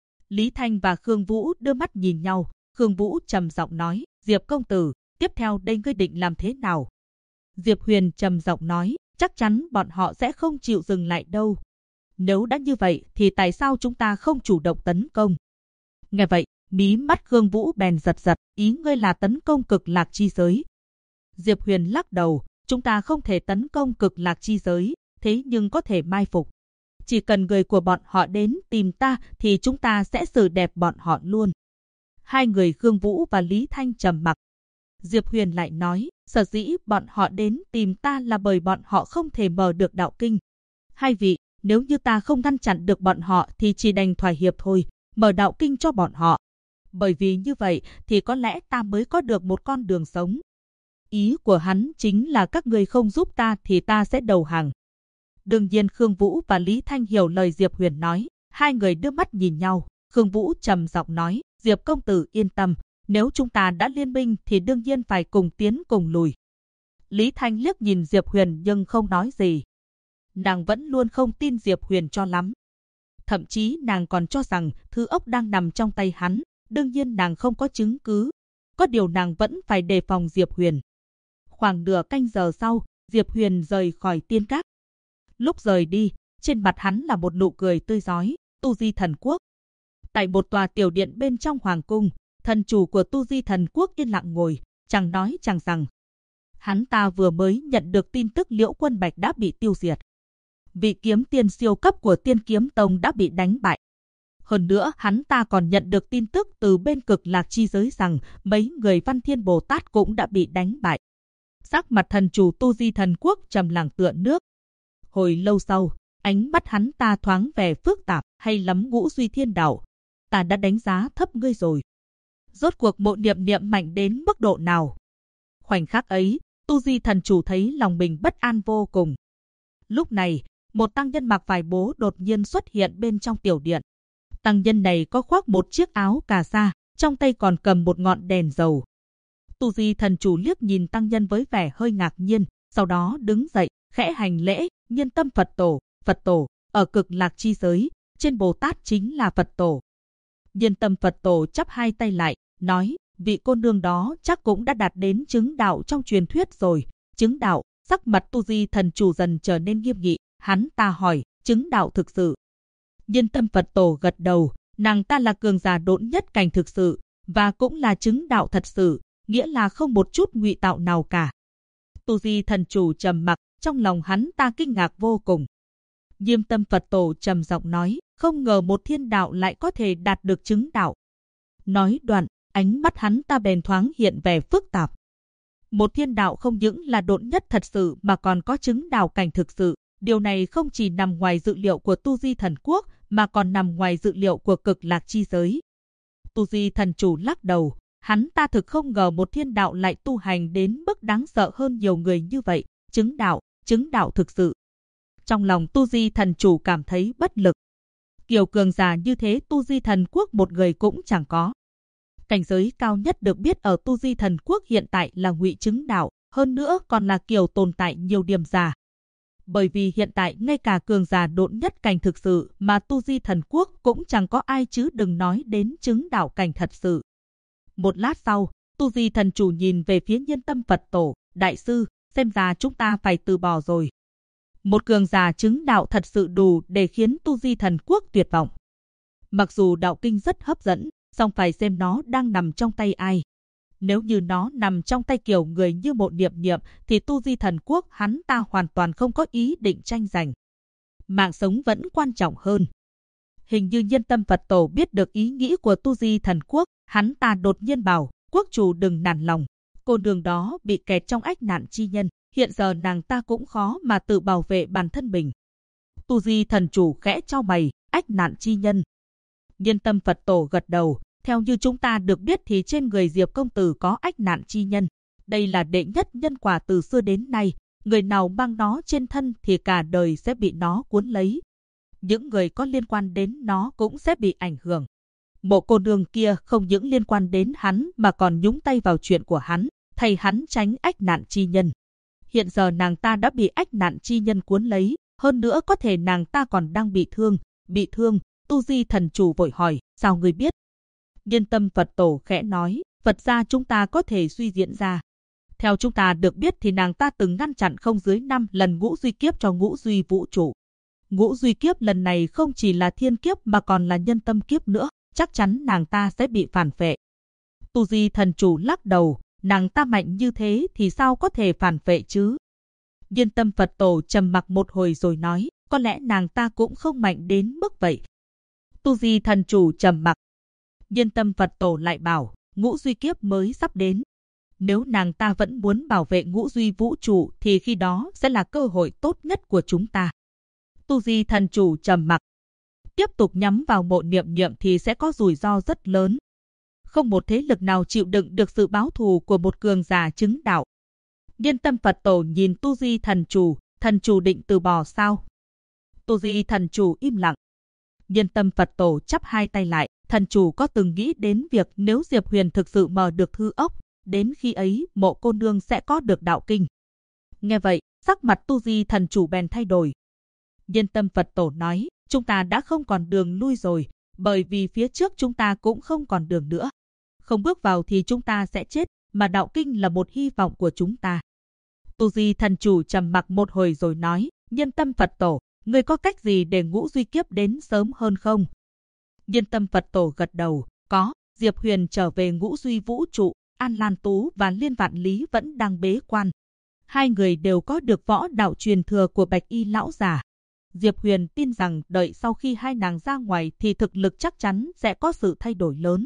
Lý Thanh và Khương Vũ đưa mắt nhìn nhau, Khương Vũ trầm giọng nói, Diệp công tử, tiếp theo đây ngươi định làm thế nào? Diệp Huyền trầm giọng nói, chắc chắn bọn họ sẽ không chịu dừng lại đâu. Nếu đã như vậy thì tại sao chúng ta không chủ động tấn công? Nghe vậy, mí mắt Khương Vũ bèn giật giật, ý ngươi là tấn công Cực Lạc chi giới. Diệp Huyền lắc đầu, chúng ta không thể tấn công Cực Lạc chi giới, thế nhưng có thể mai phục. Chỉ cần người của bọn họ đến tìm ta thì chúng ta sẽ xử đẹp bọn họ luôn. Hai người Khương Vũ và Lý Thanh trầm mặc. Diệp Huyền lại nói, sở dĩ bọn họ đến tìm ta là bởi bọn họ không thể mở được đạo kinh. Hai vị, nếu như ta không ngăn chặn được bọn họ thì chỉ đành thỏa hiệp thôi, mở đạo kinh cho bọn họ. Bởi vì như vậy thì có lẽ ta mới có được một con đường sống. Ý của hắn chính là các người không giúp ta thì ta sẽ đầu hàng. Đương nhiên Khương Vũ và Lý Thanh hiểu lời Diệp Huyền nói, hai người đưa mắt nhìn nhau. Khương Vũ trầm giọng nói, Diệp công tử yên tâm, nếu chúng ta đã liên minh thì đương nhiên phải cùng tiến cùng lùi. Lý Thanh liếc nhìn Diệp Huyền nhưng không nói gì. Nàng vẫn luôn không tin Diệp Huyền cho lắm. Thậm chí nàng còn cho rằng thứ ốc đang nằm trong tay hắn, đương nhiên nàng không có chứng cứ. Có điều nàng vẫn phải đề phòng Diệp Huyền. Khoảng nửa canh giờ sau, Diệp Huyền rời khỏi tiên các. Lúc rời đi, trên mặt hắn là một nụ cười tươi rói, Tu Di Thần Quốc. Tại một tòa tiểu điện bên trong hoàng cung, thần chủ của Tu Di Thần Quốc yên lặng ngồi, chẳng nói chẳng rằng. Hắn ta vừa mới nhận được tin tức Liễu Quân Bạch đã bị tiêu diệt. Vị kiếm tiên siêu cấp của Tiên Kiếm Tông đã bị đánh bại. Hơn nữa hắn ta còn nhận được tin tức từ bên Cực Lạc chi giới rằng mấy người Văn Thiên Bồ Tát cũng đã bị đánh bại. Sắc mặt thần chủ Tu Di Thần Quốc trầm lặng tựa nước. Hồi lâu sau, ánh mắt hắn ta thoáng vẻ phức tạp. Hay lắm Ngũ Duy Thiên Đạo, ta đã đánh giá thấp ngươi rồi. Rốt cuộc Mộ Niệm Niệm mạnh đến mức độ nào? Khoảnh khắc ấy, Tu Di thần chủ thấy lòng mình bất an vô cùng. Lúc này, một tăng nhân mặc vải bố đột nhiên xuất hiện bên trong tiểu điện. Tăng nhân này có khoác một chiếc áo cà sa, trong tay còn cầm một ngọn đèn dầu. Tu Di thần chủ liếc nhìn tăng nhân với vẻ hơi ngạc nhiên, sau đó đứng dậy, khẽ hành lễ, Nhân Tâm Phật Tổ, ở Cực Lạc chi giới, trên Bồ Tát chính là Phật Tổ. Nhân Tâm Phật Tổ chắp hai tay lại, nói, vị cô nương đó chắc cũng đã đạt đến chứng đạo trong truyền thuyết rồi. Chứng đạo? Sắc mặt Tu Di thần chủ dần trở nên nghiêm nghị, hắn ta hỏi, chứng đạo thực sự? Nhân Tâm Phật Tổ gật đầu, nàng ta là cường giả độn nhất cảnh thực sự, và cũng là chứng đạo thật sự, nghĩa là không một chút ngụy tạo nào cả. Tu Di thần chủ trầm mặc, trong lòng hắn ta kinh ngạc vô cùng. Diêm Tâm Phật Tổ trầm giọng nói, không ngờ một thiên đạo lại có thể đạt được chứng đạo. Nói đoạn, ánh mắt hắn ta bèn thoáng hiện vẻ phức tạp. Một thiên đạo không những là độn nhất thật sự mà còn có chứng đạo cảnh thực sự. Điều này không chỉ nằm ngoài dự liệu của Tu Di Thần Quốc mà còn nằm ngoài dự liệu của Cực Lạc chi giới. Tu Di thần chủ lắc đầu, hắn ta thực không ngờ một thiên đạo lại tu hành đến mức đáng sợ hơn nhiều người như vậy. Chứng đạo thực sự. Trong lòng Tu Di thần chủ cảm thấy bất lực. Kiểu cường giả như thế Tu Di Thần Quốc một người cũng chẳng có. Cảnh giới cao nhất được biết ở Tu Di Thần Quốc hiện tại là ngụy chứng đạo, hơn nữa còn là kiểu tồn tại nhiều điểm giả. Bởi vì hiện tại ngay cả cường giả độn nhất cảnh thực sự mà Tu Di Thần Quốc cũng chẳng có ai chứ đừng nói đến chứng đạo cảnh thật sự. Một lát sau, Tu Di thần chủ nhìn về phía Nhân Tâm Phật Tổ, đại sư, xem ra chúng ta phải từ bỏ rồi. Một cường giả chứng đạo thật sự đủ để khiến Tu Di Thần Quốc tuyệt vọng. Mặc dù đạo kinh rất hấp dẫn, song phải xem nó đang nằm trong tay ai. Nếu như nó nằm trong tay kiểu người như Mộ Niệm Niệm thì Tu Di Thần Quốc hắn ta hoàn toàn không có ý định tranh giành. Mạng sống vẫn quan trọng hơn. Hình như Nhân Tâm Phật Tổ biết được ý nghĩ của Tu Di Thần Quốc, hắn ta đột nhiên bảo, quốc chủ đừng nản lòng. Cô nương đó bị kẹt trong ách nạn chi nhân, hiện giờ nàng ta cũng khó mà tự bảo vệ bản thân mình. Tu Di thần chủ khẽ chau mày, ách nạn chi nhân. Nhân Tâm Phật Tổ gật đầu, theo như chúng ta được biết thì trên người Diệp công tử có ách nạn chi nhân. Đây là đệ nhất nhân quả từ xưa đến nay, người nào mang nó trên thân thì cả đời sẽ bị nó cuốn lấy. Những người có liên quan đến nó cũng sẽ bị ảnh hưởng. Mộ cô nương kia không những liên quan đến hắn mà còn nhúng tay vào chuyện của hắn, thay hắn tránh ách nạn chi nhân. Hiện giờ nàng ta đã bị ách nạn chi nhân cuốn lấy, hơn nữa có thể nàng ta còn đang bị thương. Tu Di thần chủ vội hỏi, sao ngươi biết? Nhân Tâm Phật Tổ khẽ nói, Phật gia chúng ta có thể suy diễn ra. Theo chúng ta được biết thì nàng ta từng ngăn chặn không dưới 5 lần ngũ duy kiếp cho ngũ duy vũ trụ. Ngũ duy kiếp lần này không chỉ là thiên kiếp mà còn là nhân tâm kiếp nữa, chắc chắn nàng ta sẽ bị phản phệ. Tu Di thần chủ lắc đầu, nàng ta mạnh như thế thì sao có thể phản phệ chứ? Nhân Tâm Phật Tổ trầm mặc một hồi rồi nói, có lẽ nàng ta cũng không mạnh đến mức vậy. Tu Di thần chủ trầm mặc. Nhân Tâm Phật Tổ lại bảo, ngũ duy kiếp mới sắp đến. Nếu nàng ta vẫn muốn bảo vệ ngũ duy vũ trụ thì khi đó sẽ là cơ hội tốt nhất của chúng ta. Tu Di thần chủ trầm mặc. Tiếp tục nhắm vào Mộ Niệm Niệm thì sẽ có rủi ro rất lớn. Không một thế lực nào chịu đựng được sự báo thù của một cường giả chứng đạo. Nhân Tâm Phật Tổ nhìn Tu Di thần chủ định từ bỏ sao? Tu Di thần chủ im lặng. Nhân Tâm Phật Tổ chắp hai tay lại, thần chủ có từng nghĩ đến việc nếu Diệp Huyền thực sự mở được thư ốc, đến khi ấy Mộ cô nương sẽ có được đạo kinh. Nghe vậy, sắc mặt Tu Di thần chủ bèn thay đổi. Nhân Tâm Phật Tổ nói, chúng ta đã không còn đường lui rồi, bởi vì phía trước chúng ta cũng không còn đường nữa. Không bước vào thì chúng ta sẽ chết, mà đạo kinh là một hy vọng của chúng ta. Tu Di thần chủ trầm mặc một hồi rồi nói, Nhân Tâm Phật Tổ, ngươi có cách gì để ngũ duy kiếp đến sớm hơn không? Nhân Tâm Phật Tổ gật đầu, có, Diệp Huyền trở về ngũ duy vũ trụ, An Lan Tú và Liên Vạn Lý vẫn đang bế quan. Hai người đều có được võ đạo truyền thừa của Bạch Y lão giả. Diệp Huyền tin rằng đợi sau khi hai nàng ra ngoài thì thực lực chắc chắn sẽ có sự thay đổi lớn.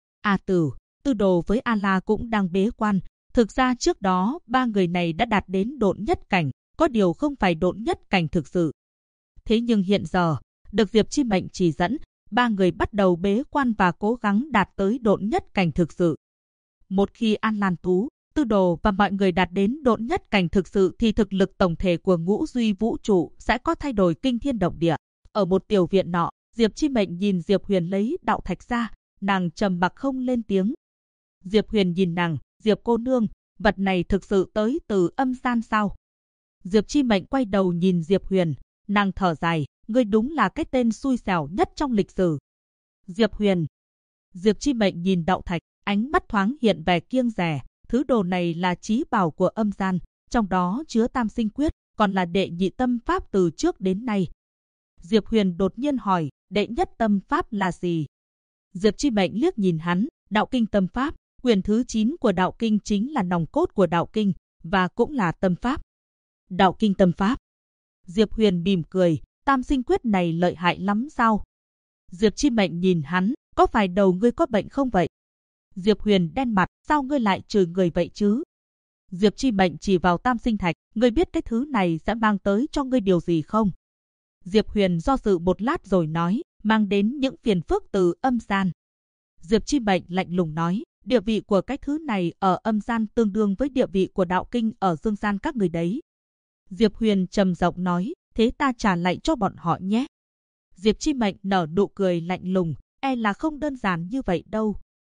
A Tử, Tư Đồ với A La cũng đang bế quan. Thực ra trước đó, ba người này đã đạt đến độn nhất cảnh, có điều không phải độn nhất cảnh thực sự. Thế nhưng hiện giờ, được Diệp Chi Mệnh chỉ dẫn, ba người bắt đầu bế quan và cố gắng đạt tới độn nhất cảnh thực sự. Một khi An Lan Tú, Tư Đồ và mọi người đạt đến độn nhất cảnh thực sự thì thực lực tổng thể của ngũ duy vũ trụ sẽ có thay đổi kinh thiên động địa. Ở một tiểu viện nọ, Diệp Chi Mệnh nhìn Diệp Huyền lấy đạo thạch ra, nàng trầm mặc không lên tiếng. Diệp Huyền nhìn nàng, Diệp cô nương, vật này thực sự tới từ âm gian sao? Diệp Chi Mệnh quay đầu nhìn Diệp Huyền, nàng thở dài, ngươi đúng là cái tên xui xẻo nhất trong lịch sử. Diệp Huyền. Diệp Chi Mệnh nhìn đạo thạch, ánh mắt thoáng hiện vẻ kiêng dè, thứ đồ này là chí bảo của âm gian, trong đó chứa Tam Sinh Quyết, còn là đệ nhị tâm pháp từ trước đến nay. Diệp Huyền đột nhiên hỏi, đệ nhất tâm pháp là gì? Diệp Chi Mệnh liếc nhìn hắn, đạo kinh tâm pháp, quyền thứ 9 của đạo kinh chính là nòng cốt của đạo kinh, và cũng là tâm pháp. Đạo kinh tâm pháp. Diệp Huyền mỉm cười, Tam Sinh Quyết này lợi hại lắm sao? Diệp Chi Mệnh nhìn hắn, có phải đầu ngươi có bệnh không vậy? Diệp Huyền đen mặt, sao ngươi lại chửi người vậy chứ? Diệp Chi Mệnh chỉ vào Tam Sinh Thạch, ngươi biết cái thứ này sẽ mang tới cho ngươi điều gì không? Diệp Huyền do dự một lát rồi nói, mang đến những phiền phức từ âm gian. Diệp Chi Mệnh lạnh lùng nói, địa vị của cái thứ này ở âm gian tương đương với địa vị của đạo kinh ở dương gian các người đấy. Diệp Huyền trầm giọng nói, thế ta trả lại cho bọn họ nhé. Diệp Chi Mệnh nở nụ cười lạnh lùng, e là không đơn giản như vậy đâu.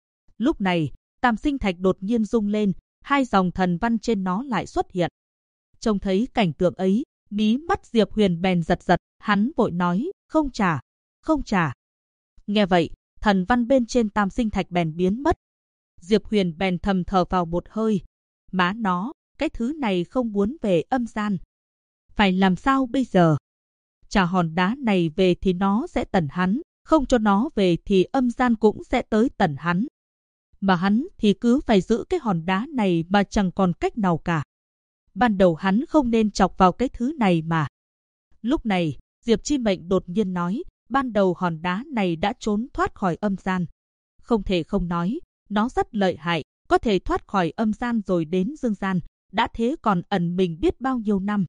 Lúc này, Tam Sinh Thạch đột nhiên rung lên, hai dòng thần văn trên nó lại xuất hiện. Trông thấy cảnh tượng ấy, mí mắt Diệp Huyền bèn giật giật, hắn vội nói, không trả, không trả. Nghe vậy, thần văn bên trên Tam Sinh Thạch bèn biến mất. Diệp Huyền bèn thầm thở vào một hơi. Má nó, cái thứ này không muốn về âm gian. Phải làm sao bây giờ? Trả hòn đá này về thì nó sẽ tẩn hắn, không cho nó về thì âm gian cũng sẽ tới tẩn hắn. Mà hắn thì cứ phải giữ cái hòn đá này mà chẳng còn cách nào cả. Ban đầu hắn không nên chọc vào cái thứ này mà. Lúc này, Diệp Chi Mệnh đột nhiên nói, ban đầu hòn đá này đã trốn thoát khỏi âm gian. Không thể không nói, nó rất lợi hại, có thể thoát khỏi âm gian rồi đến dương gian, đã thế còn ẩn mình biết bao nhiêu năm.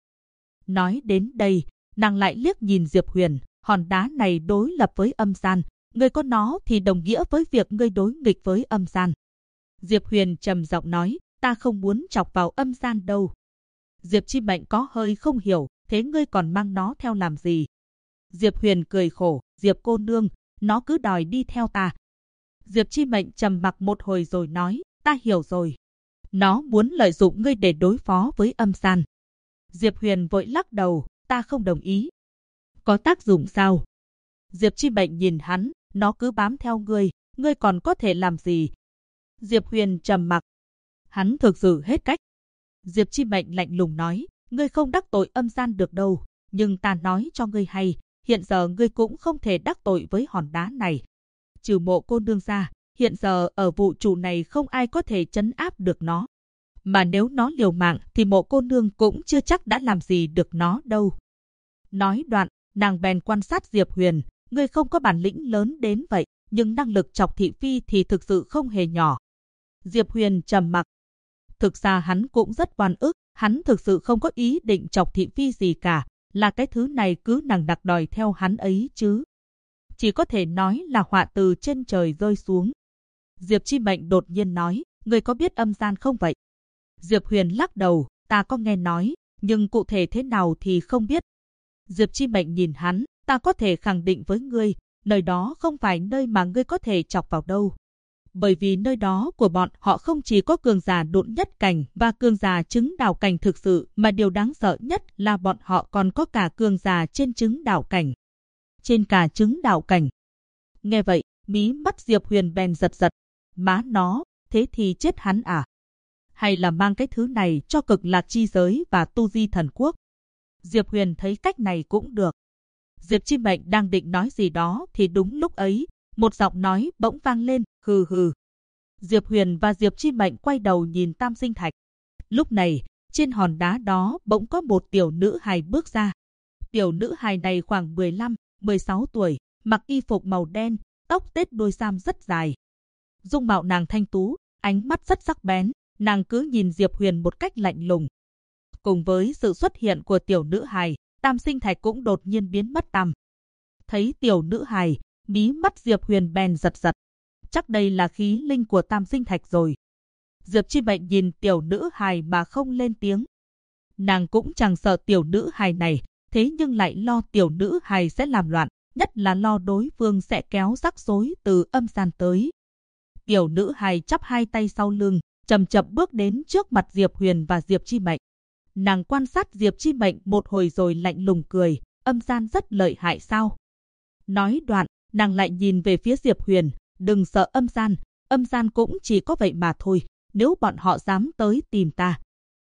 Nói đến đây, nàng lại liếc nhìn Diệp Huyền, hòn đá này đối lập với âm gian, ngươi có nó thì đồng nghĩa với việc ngươi đối nghịch với âm gian. Diệp Huyền trầm giọng nói, ta không muốn chọc vào âm gian đâu. Diệp Chi Mệnh có hơi không hiểu, thế ngươi còn mang nó theo làm gì? Diệp Huyền cười khổ, Diệp cô nương, nó cứ đòi đi theo ta. Diệp Chi Mệnh trầm mặc một hồi rồi nói, ta hiểu rồi. Nó muốn lợi dụng ngươi để đối phó với âm gian. Diệp Huyền vội lắc đầu, ta không đồng ý. Có tác dụng sao? Diệp Chi Mệnh nhìn hắn, nó cứ bám theo ngươi còn có thể làm gì? Diệp Huyền trầm mặc. Hắn thực sự hết cách. Diệp Chi Mệnh lạnh lùng nói, ngươi không đắc tội âm gian được đâu, nhưng ta nói cho ngươi hay, hiện giờ ngươi cũng không thể đắc tội với hòn đá này. Trừ Mộ cô nương ra, hiện giờ ở vũ trụ này không ai có thể trấn áp được nó. Mà nếu nó liều mạng thì Mộ cô nương cũng chưa chắc đã làm gì được nó đâu. Nói đoạn, nàng bèn quan sát Diệp Huyền, ngươi không có bản lĩnh lớn đến vậy, nhưng năng lực chọc thị phi thì thực sự không hề nhỏ. Diệp Huyền trầm mặc. Thực ra hắn cũng rất oan ức, hắn thực sự không có ý định chọc thị phi gì cả, là cái thứ này cứ nằng nặc đòi theo hắn ấy chứ. Chỉ có thể nói là họa từ trên trời rơi xuống. Diệp Chi Mệnh đột nhiên nói, ngươi có biết âm gian không vậy? Diệp Huyền lắc đầu, ta có nghe nói, nhưng cụ thể thế nào thì không biết. Diệp Chi Mệnh nhìn hắn, ta có thể khẳng định với ngươi, nơi đó không phải nơi mà ngươi có thể chọc vào đâu. Bởi vì nơi đó của bọn họ không chỉ có cường giả độn nhất cảnh và cường giả chứng đạo cảnh thực sự, mà điều đáng sợ nhất là bọn họ còn có cả cường giả trên chứng đạo cảnh. Trên cả chứng đạo cảnh. Nghe vậy, mí mắt Diệp Huyền bèn giật giật. Má nó, thế thì chết hắn à? Hay là mang cái thứ này cho Cực Lạc chi giới và Tu Di thần quốc? Diệp Huyền thấy cách này cũng được. Diệp Chi Mệnh đang định nói gì đó thì đúng lúc ấy, một giọng nói bỗng vang lên, hừ hừ. Diệp Huyền và Diệp Chi Mệnh quay đầu nhìn Tam Sinh Thạch. Lúc này, trên hòn đá đó bỗng có một tiểu nữ hài bước ra. Tiểu nữ hài này khoảng 15, 16 tuổi, mặc y phục màu đen, tóc tết đuôi sam rất dài. Dung mạo nàng thanh tú, ánh mắt rất sắc bén, nàng cứ nhìn Diệp Huyền một cách lạnh lùng. Cùng với sự xuất hiện của tiểu nữ hài, Tam Sinh Thạch cũng đột nhiên biến mất tăm. Thấy tiểu nữ hài, mí mắt Diệp Huyền bèn giật giật. Chắc đây là khí linh của Tam Sinh Thạch rồi. Diệp Chi Mệnh nhìn tiểu nữ hài mà không lên tiếng. Nàng cũng chẳng sợ tiểu nữ hài này, thế nhưng lại lo tiểu nữ hài sẽ làm loạn, nhất là lo đối phương sẽ kéo rắc rối từ âm gian tới. Tiểu nữ hài chắp hai tay sau lưng, chậm chậm bước đến trước mặt Diệp Huyền và Diệp Chi Mệnh. Nàng quan sát Diệp Chi Mệnh một hồi rồi lạnh lùng cười, âm gian rất lợi hại sao? Nói đoạn, nàng lại nhìn về phía Diệp Huyền, đừng sợ âm gian cũng chỉ có vậy mà thôi, nếu bọn họ dám tới tìm ta.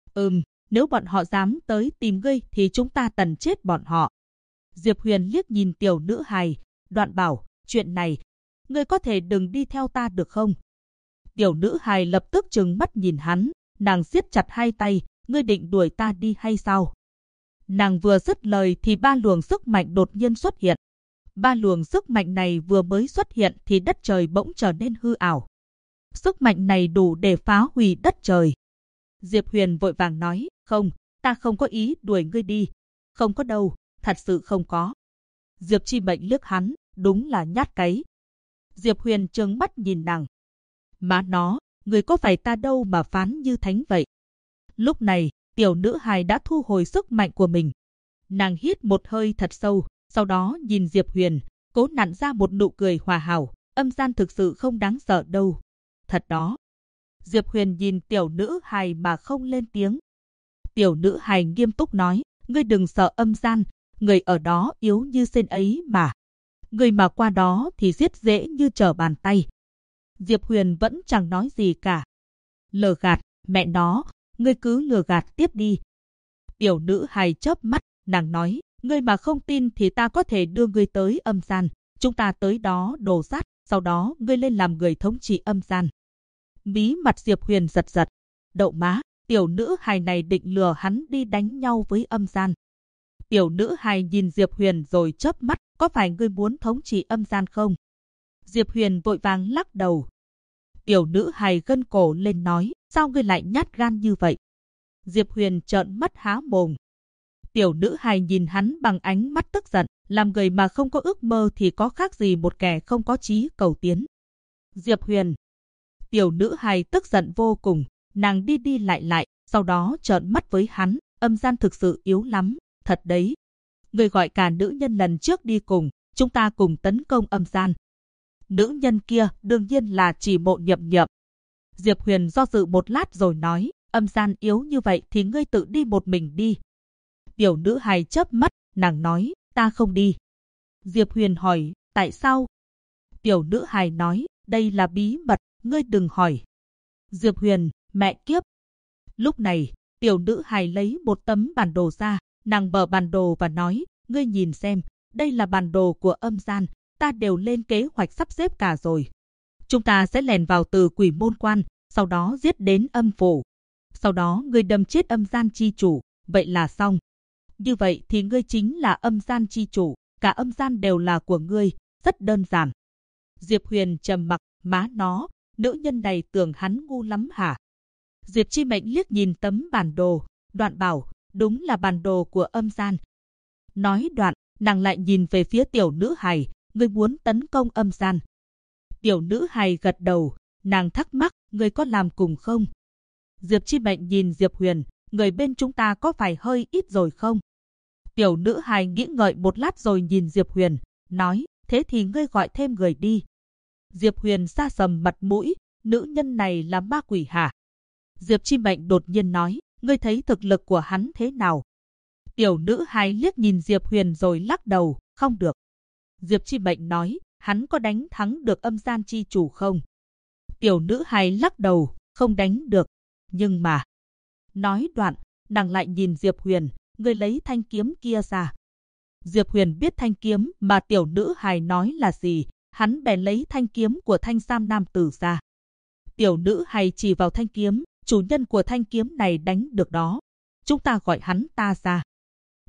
Nếu bọn họ dám tới tìm ngươi thì chúng ta tần chết bọn họ. Diệp Huyền liếc nhìn tiểu nữ hài, đoạn bảo, chuyện này, ngươi có thể đừng đi theo ta được không? Tiểu nữ hài lập tức trừng mắt nhìn hắn, nàng siết chặt hai tay, ngươi định đuổi ta đi hay sao? Nàng vừa dứt lời thì ba luồng sức mạnh đột nhiên xuất hiện. Ba luồng sức mạnh này vừa mới xuất hiện thì đất trời bỗng trở nên hư ảo. Sức mạnh này đủ để phá hủy đất trời. Diệp Huyền vội vàng nói, không, ta không có ý đuổi ngươi đi. Không có đâu, thật sự không có. Diệp Chi Mệnh liếc hắn, đúng là nhát cái. Diệp Huyền trừng mắt nhìn nàng. Má nó, người có phải ta đâu mà phán như thánh vậy. Lúc này, tiểu nữ hài đã thu hồi sức mạnh của mình. Nàng hít một hơi thật sâu, sau đó nhìn Diệp Huyền, cố nặn ra một nụ cười hòa hảo, âm gian thực sự không đáng sợ đâu. Thật đó. Diệp Huyền nhìn tiểu nữ hài mà không lên tiếng. Tiểu nữ hài nghiêm túc nói, ngươi đừng sợ âm gian, người ở đó yếu như sên ấy mà. Người mà qua đó thì giết dễ như trở bàn tay. Diệp Huyền vẫn chẳng nói gì cả. Lừa gạt, mẹ nó, ngươi cứ lừa gạt tiếp đi. Tiểu nữ hài chớp mắt, nàng nói, ngươi mà không tin thì ta có thể đưa ngươi tới âm gian. Chúng ta tới đó đồ sát, sau đó ngươi lên làm người thống trị âm gian. Mí mặt Diệp Huyền giật giật. Đậu má, tiểu nữ hài này định lừa hắn đi đánh nhau với âm gian. Tiểu nữ hài nhìn Diệp Huyền rồi chớp mắt, có phải ngươi muốn thống trị âm gian không? Diệp Huyền vội vàng lắc đầu. Tiểu nữ hài gân cổ lên nói, sao ngươi lại nhát gan như vậy? Diệp Huyền trợn mắt há mồm. Tiểu nữ hài nhìn hắn bằng ánh mắt tức giận, làm người mà không có ước mơ thì có khác gì một kẻ không có chí cầu tiến. Diệp Huyền. Tiểu nữ hài tức giận vô cùng, nàng đi đi lại, sau đó trợn mắt với hắn, âm gian thực sự yếu lắm, thật đấy. Người gọi cả nữ nhân lần trước đi cùng, chúng ta cùng tấn công âm gian. Nữ nhân kia đương nhiên là chỉ Mộ Nhậm Nhậm. Diệp Huyền do dự một lát rồi nói, âm gian yếu như vậy thì ngươi tự đi một mình đi. Tiểu nữ hài chớp mắt, nàng nói, ta không đi. Diệp Huyền hỏi, tại sao? Tiểu nữ hài nói, đây là bí mật, ngươi đừng hỏi. Diệp Huyền, mẹ kiếp. Lúc này, tiểu nữ hài lấy một tấm bản đồ ra, nàng mở bản đồ và nói, ngươi nhìn xem, đây là bản đồ của âm gian, ta đều lên kế hoạch sắp xếp cả rồi. Chúng ta sẽ lèn vào từ Quỷ Môn Quan, sau đó giết đến âm phủ. Sau đó ngươi đâm chết âm gian chi chủ, vậy là xong. Như vậy thì ngươi chính là âm gian chi chủ, cả âm gian đều là của ngươi, rất đơn giản. Diệp Huyền trầm mặc, má nó, nữ nhân này tưởng hắn ngu lắm hả? Diệp Chi Mệnh liếc nhìn tấm bản đồ, đoạn bảo, đúng là bản đồ của âm gian. Nói đoạn, nàng lại nhìn về phía tiểu nữ hài, ngươi muốn tấn công âm gian. Tiểu nữ hài gật đầu, nàng thắc mắc, ngươi có làm cùng không? Diệp Chi Mệnh nhìn Diệp Huyền, người bên chúng ta có phải hơi ít rồi không? Tiểu nữ hài nghĩ ngợi một lát rồi nhìn Diệp Huyền, nói, thế thì ngươi gọi thêm người đi. Diệp Huyền sa sầm mặt mũi, nữ nhân này là ma quỷ hả? Diệp Chi Mệnh đột nhiên nói, ngươi thấy thực lực của hắn thế nào? Tiểu nữ hài liếc nhìn Diệp Huyền rồi lắc đầu, không được. Diệp Chi Mệnh nói, hắn có đánh thắng được âm gian chi chủ không? Tiểu nữ hài lắc đầu, không đánh được, nhưng mà... Nói đoạn, nàng lại nhìn Diệp Huyền, ngươi lấy thanh kiếm kia ra. Diệp Huyền biết thanh kiếm mà tiểu nữ hài nói là gì, hắn bèn lấy thanh kiếm của thanh sam nam tử ra. Tiểu nữ hài chỉ vào thanh kiếm, chủ nhân của thanh kiếm này đánh được đó. Chúng ta gọi hắn ta ra.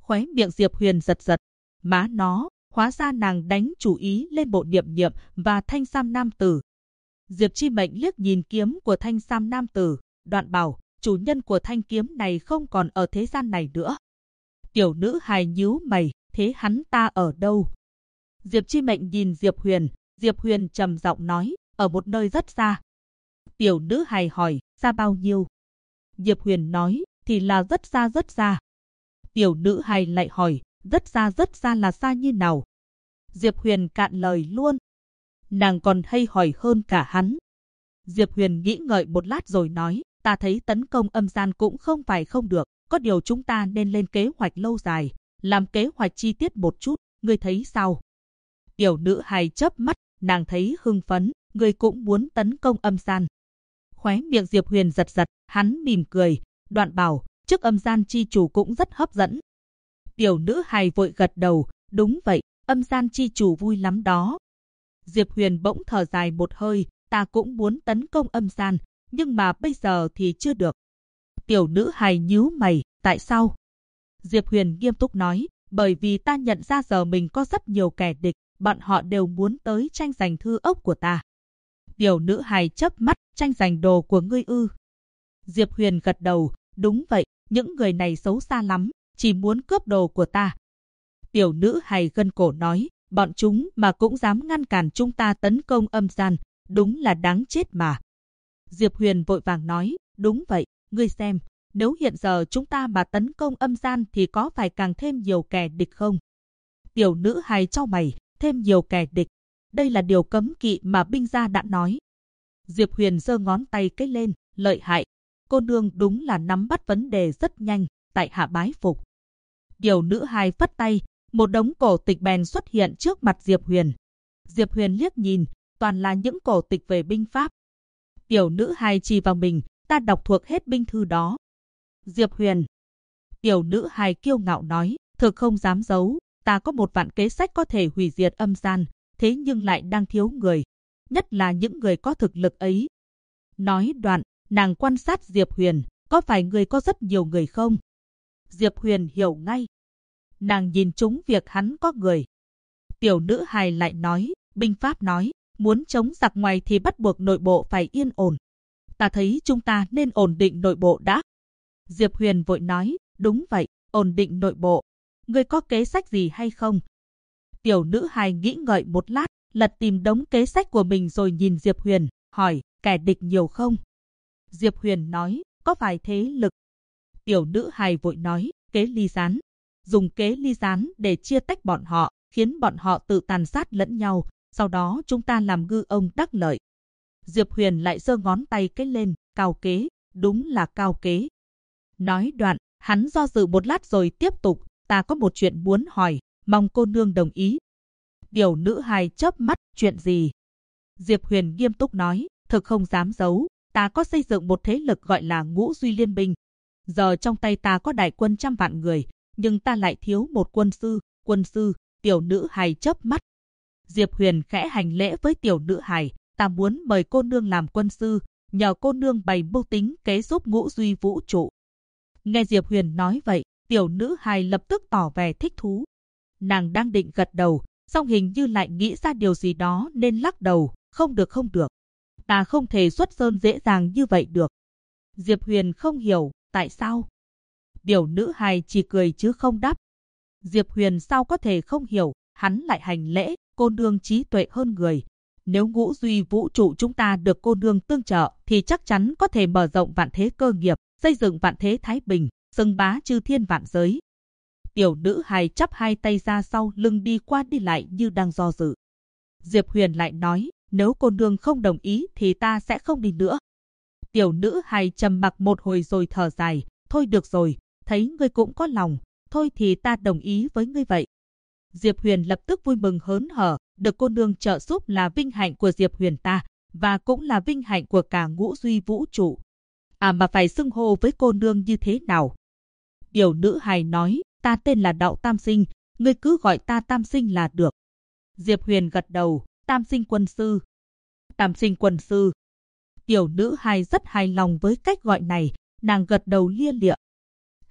Khóe miệng Diệp Huyền giật giật. Má nó, hóa ra nàng đánh chủ ý lên bộ Niệm Niệm và thanh sam nam tử. Diệp Chi Mệnh liếc nhìn kiếm của thanh sam nam tử, đoạn bảo, chủ nhân của thanh kiếm này không còn ở thế gian này nữa. Tiểu nữ hài nhíu mày, thế hắn ta ở đâu? Diệp Chi Mệnh nhìn Diệp Huyền trầm giọng nói, ở một nơi rất xa. Tiểu nữ hài hỏi, xa bao nhiêu? Diệp Huyền nói, thì là rất xa rất xa. Tiểu nữ hài lại hỏi, rất xa là xa như nào? Diệp Huyền cạn lời luôn. Nàng còn hay hỏi hơn cả hắn. Diệp Huyền nghĩ ngợi một lát rồi nói, ta thấy tấn công âm gian cũng không phải không được, có điều chúng ta nên lên kế hoạch lâu dài, làm kế hoạch chi tiết một chút, ngươi thấy sao? Tiểu nữ hài chớp mắt, nàng thấy hưng phấn, ngươi cũng muốn tấn công âm gian. Khóe miệng Diệp Huyền giật giật, hắn mỉm cười, đoạn bảo, trước âm gian chi chủ cũng rất hấp dẫn. Tiểu nữ hài vội gật đầu, đúng vậy, âm gian chi chủ vui lắm đó. Diệp Huyền bỗng thở dài một hơi, ta cũng muốn tấn công âm gian, nhưng mà bây giờ thì chưa được. Tiểu nữ hài nhíu mày, tại sao? Diệp Huyền nghiêm túc nói, bởi vì ta nhận ra giờ mình có rất nhiều kẻ địch, bọn họ đều muốn tới tranh giành thư ốc của ta. Tiểu nữ hài chớp mắt, tranh giành đồ của ngươi ư? Diệp Huyền gật đầu, đúng vậy, những người này xấu xa lắm, chỉ muốn cướp đồ của ta. Tiểu nữ hài gân cổ nói, bọn chúng mà cũng dám ngăn cản chúng ta tấn công âm gian, đúng là đáng chết mà. Diệp Huyền vội vàng nói, đúng vậy, ngươi xem, nếu hiện giờ chúng ta mà tấn công âm gian thì có phải càng thêm nhiều kẻ địch không? Tiểu nữ hài chau mày, thêm nhiều kẻ địch. Đây là điều cấm kỵ mà binh gia đã nói. Diệp Huyền giơ ngón tay cái lên, lợi hại. Cô nương đúng là nắm bắt vấn đề rất nhanh, tại hạ bái phục. Tiểu nữ hài phất tay, một đống cổ tịch bèn xuất hiện trước mặt Diệp Huyền. Diệp Huyền liếc nhìn, toàn là những cổ tịch về binh pháp. Tiểu nữ hài chỉ vào mình, ta đọc thuộc hết binh thư đó. Diệp Huyền. Tiểu nữ hài kiêu ngạo nói, thực không dám giấu, ta có một vạn kế sách có thể hủy diệt âm gian, thế nhưng lại đang thiếu người, nhất là những người có thực lực ấy. Nói đoạn, nàng quan sát Diệp Huyền, có phải người có rất nhiều người không? Diệp Huyền hiểu ngay. Nàng nhìn trúng việc hắn có người. Tiểu nữ hài lại nói, binh pháp nói, muốn chống giặc ngoài thì bắt buộc nội bộ phải yên ổn. Ta thấy chúng ta nên ổn định nội bộ đã. Diệp Huyền vội nói, đúng vậy, ổn định nội bộ. Ngươi có kế sách gì hay không? Tiểu nữ hài nghĩ ngợi một lát, lật tìm đống kế sách của mình rồi nhìn Diệp Huyền, hỏi, kẻ địch nhiều không? Diệp Huyền nói, có vài thế lực. Tiểu nữ hài vội nói, kế ly gián. Dùng kế ly gián để chia tách bọn họ, khiến bọn họ tự tàn sát lẫn nhau, sau đó chúng ta làm ngư ông đắc lợi. Diệp Huyền lại giơ ngón tay cái lên, cao kế, đúng là cao kế. Nói đoạn, hắn do dự một lát rồi tiếp tục, ta có một chuyện muốn hỏi, mong cô nương đồng ý. Tiểu nữ hài chớp mắt, chuyện gì? Diệp Huyền nghiêm túc nói, thực không dám giấu, ta có xây dựng một thế lực gọi là Ngũ Duy Liên Binh. Giờ trong tay ta có đại quân 100 vạn người, nhưng ta lại thiếu một quân sư, tiểu nữ hài chớp mắt. Diệp Huyền khẽ hành lễ với tiểu nữ hài, ta muốn mời cô nương làm quân sư, nhờ cô nương bày mưu tính kế giúp Ngũ Duy vũ trụ. Nghe Diệp Huyền nói vậy, tiểu nữ hài lập tức tỏ vẻ thích thú. Nàng đang định gật đầu, song hình như lại nghĩ ra điều gì đó nên lắc đầu, không được. Ta không thể xuất sơn dễ dàng như vậy được. Diệp Huyền không hiểu, tại sao? Tiểu nữ hài chỉ cười chứ không đáp. Diệp Huyền sao có thể không hiểu, hắn lại hành lễ, cô nương trí tuệ hơn người. Nếu Ngũ Duy vũ trụ chúng ta được cô nương tương trợ thì chắc chắn có thể mở rộng vạn thế cơ nghiệp, xây dựng vạn thế thái bình, xưng bá chư thiên vạn giới. Tiểu nữ hài chắp hai tay ra sau lưng đi qua đi lại như đang do dự. Diệp Huyền lại nói, nếu cô nương không đồng ý thì ta sẽ không đi nữa. Tiểu nữ hài trầm mặc một hồi rồi thở dài, thôi được rồi, thấy ngươi cũng có lòng, thôi thì ta đồng ý với ngươi vậy. Diệp Huyền lập tức vui mừng hớn hở, được cô nương trợ giúp là vinh hạnh của Diệp Huyền ta, và cũng là vinh hạnh của cả Ngũ Duy vũ trụ. À mà phải xưng hô với cô nương như thế nào? Tiểu nữ hài nói, ta tên là Đạo Tam Sinh, ngươi cứ gọi ta Tam Sinh là được. Diệp Huyền gật đầu, Tam Sinh quân sư. Tam Sinh quân sư. Tiểu nữ hài rất hài lòng với cách gọi này, nàng gật đầu lia lịa.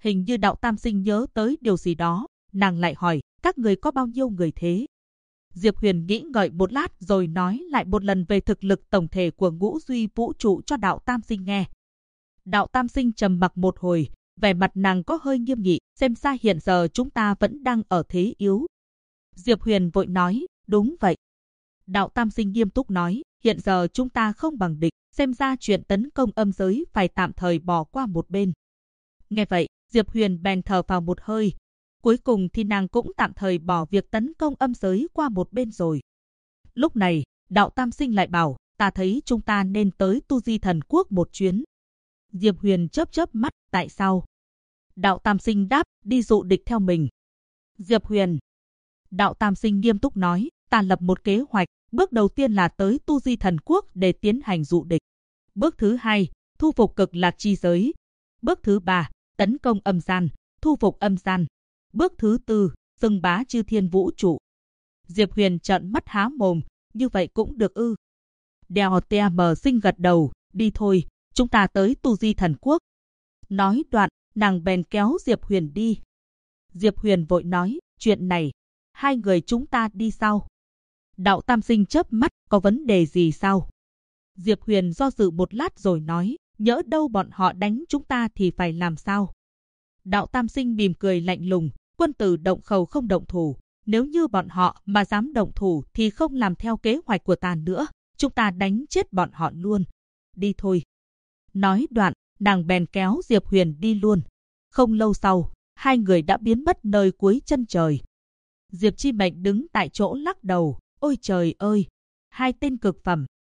Hình như Đạo Tam Sinh nhớ tới điều gì đó, nàng lại hỏi, các người có bao nhiêu người thế? Diệp Huyền nghĩ ngợi một lát rồi nói lại một lần về thực lực tổng thể của Ngũ Duy Vũ Trụ cho Đạo Tam Sinh nghe. Đạo Tam Sinh trầm mặc một hồi, vẻ mặt nàng có hơi nghiêm nghị, xem ra hiện giờ chúng ta vẫn đang ở thế yếu. Diệp Huyền vội nói, đúng vậy. Đạo Tam Sinh nghiêm túc nói, hiện giờ chúng ta không bằng địch, xem ra chuyện tấn công âm giới phải tạm thời bỏ qua một bên. Nghe vậy, Diệp Huyền bèn thở vào một hơi. Cuối cùng thì nàng cũng tạm thời bỏ việc tấn công âm giới qua một bên rồi. Lúc này, Đạo Tam Sinh lại bảo, ta thấy chúng ta nên tới Tu Di Thần Quốc một chuyến. Diệp Huyền chớp chớp mắt, tại sao? Đạo Tam Sinh đáp, đi dụ địch theo mình. Diệp Huyền. Đạo Tam Sinh nghiêm túc nói, ta lập một kế hoạch, bước đầu tiên là tới Tu Di Thần Quốc để tiến hành dụ địch. Bước thứ hai, thu phục Cực Lạc chi giới. Bước thứ ba, tấn công âm gian, thu phục âm gian. Bước thứ tư, xưng bá chư thiên vũ trụ. Diệp Huyền trợn mắt há mồm, như vậy cũng được ư? Đèo TM Sinh gật đầu, đi thôi, chúng ta tới Tu Di Thần Quốc. Nói đoạn, nàng bèn kéo Diệp Huyền đi. Diệp Huyền vội nói, chuyện này, hai người chúng ta đi sao? Đạo Tam Sinh chớp mắt, có vấn đề gì sao? Diệp Huyền do dự một lát rồi nói, nhỡ đâu bọn họ đánh chúng ta thì phải làm sao? Đạo Tam Sinh mỉm cười lạnh lùng, quân tử động khẩu không động thủ. Nếu như bọn họ mà dám động thủ thì không làm theo kế hoạch của ta nữa. Chúng ta đánh chết bọn họ luôn. Đi thôi. Nói đoạn, nàng bèn kéo Diệp Huyền đi luôn. Không lâu sau, hai người đã biến mất nơi cuối chân trời. Diệp Chi Mệnh đứng tại chỗ lắc đầu. Ôi trời ơi! Hai tên cực phẩm,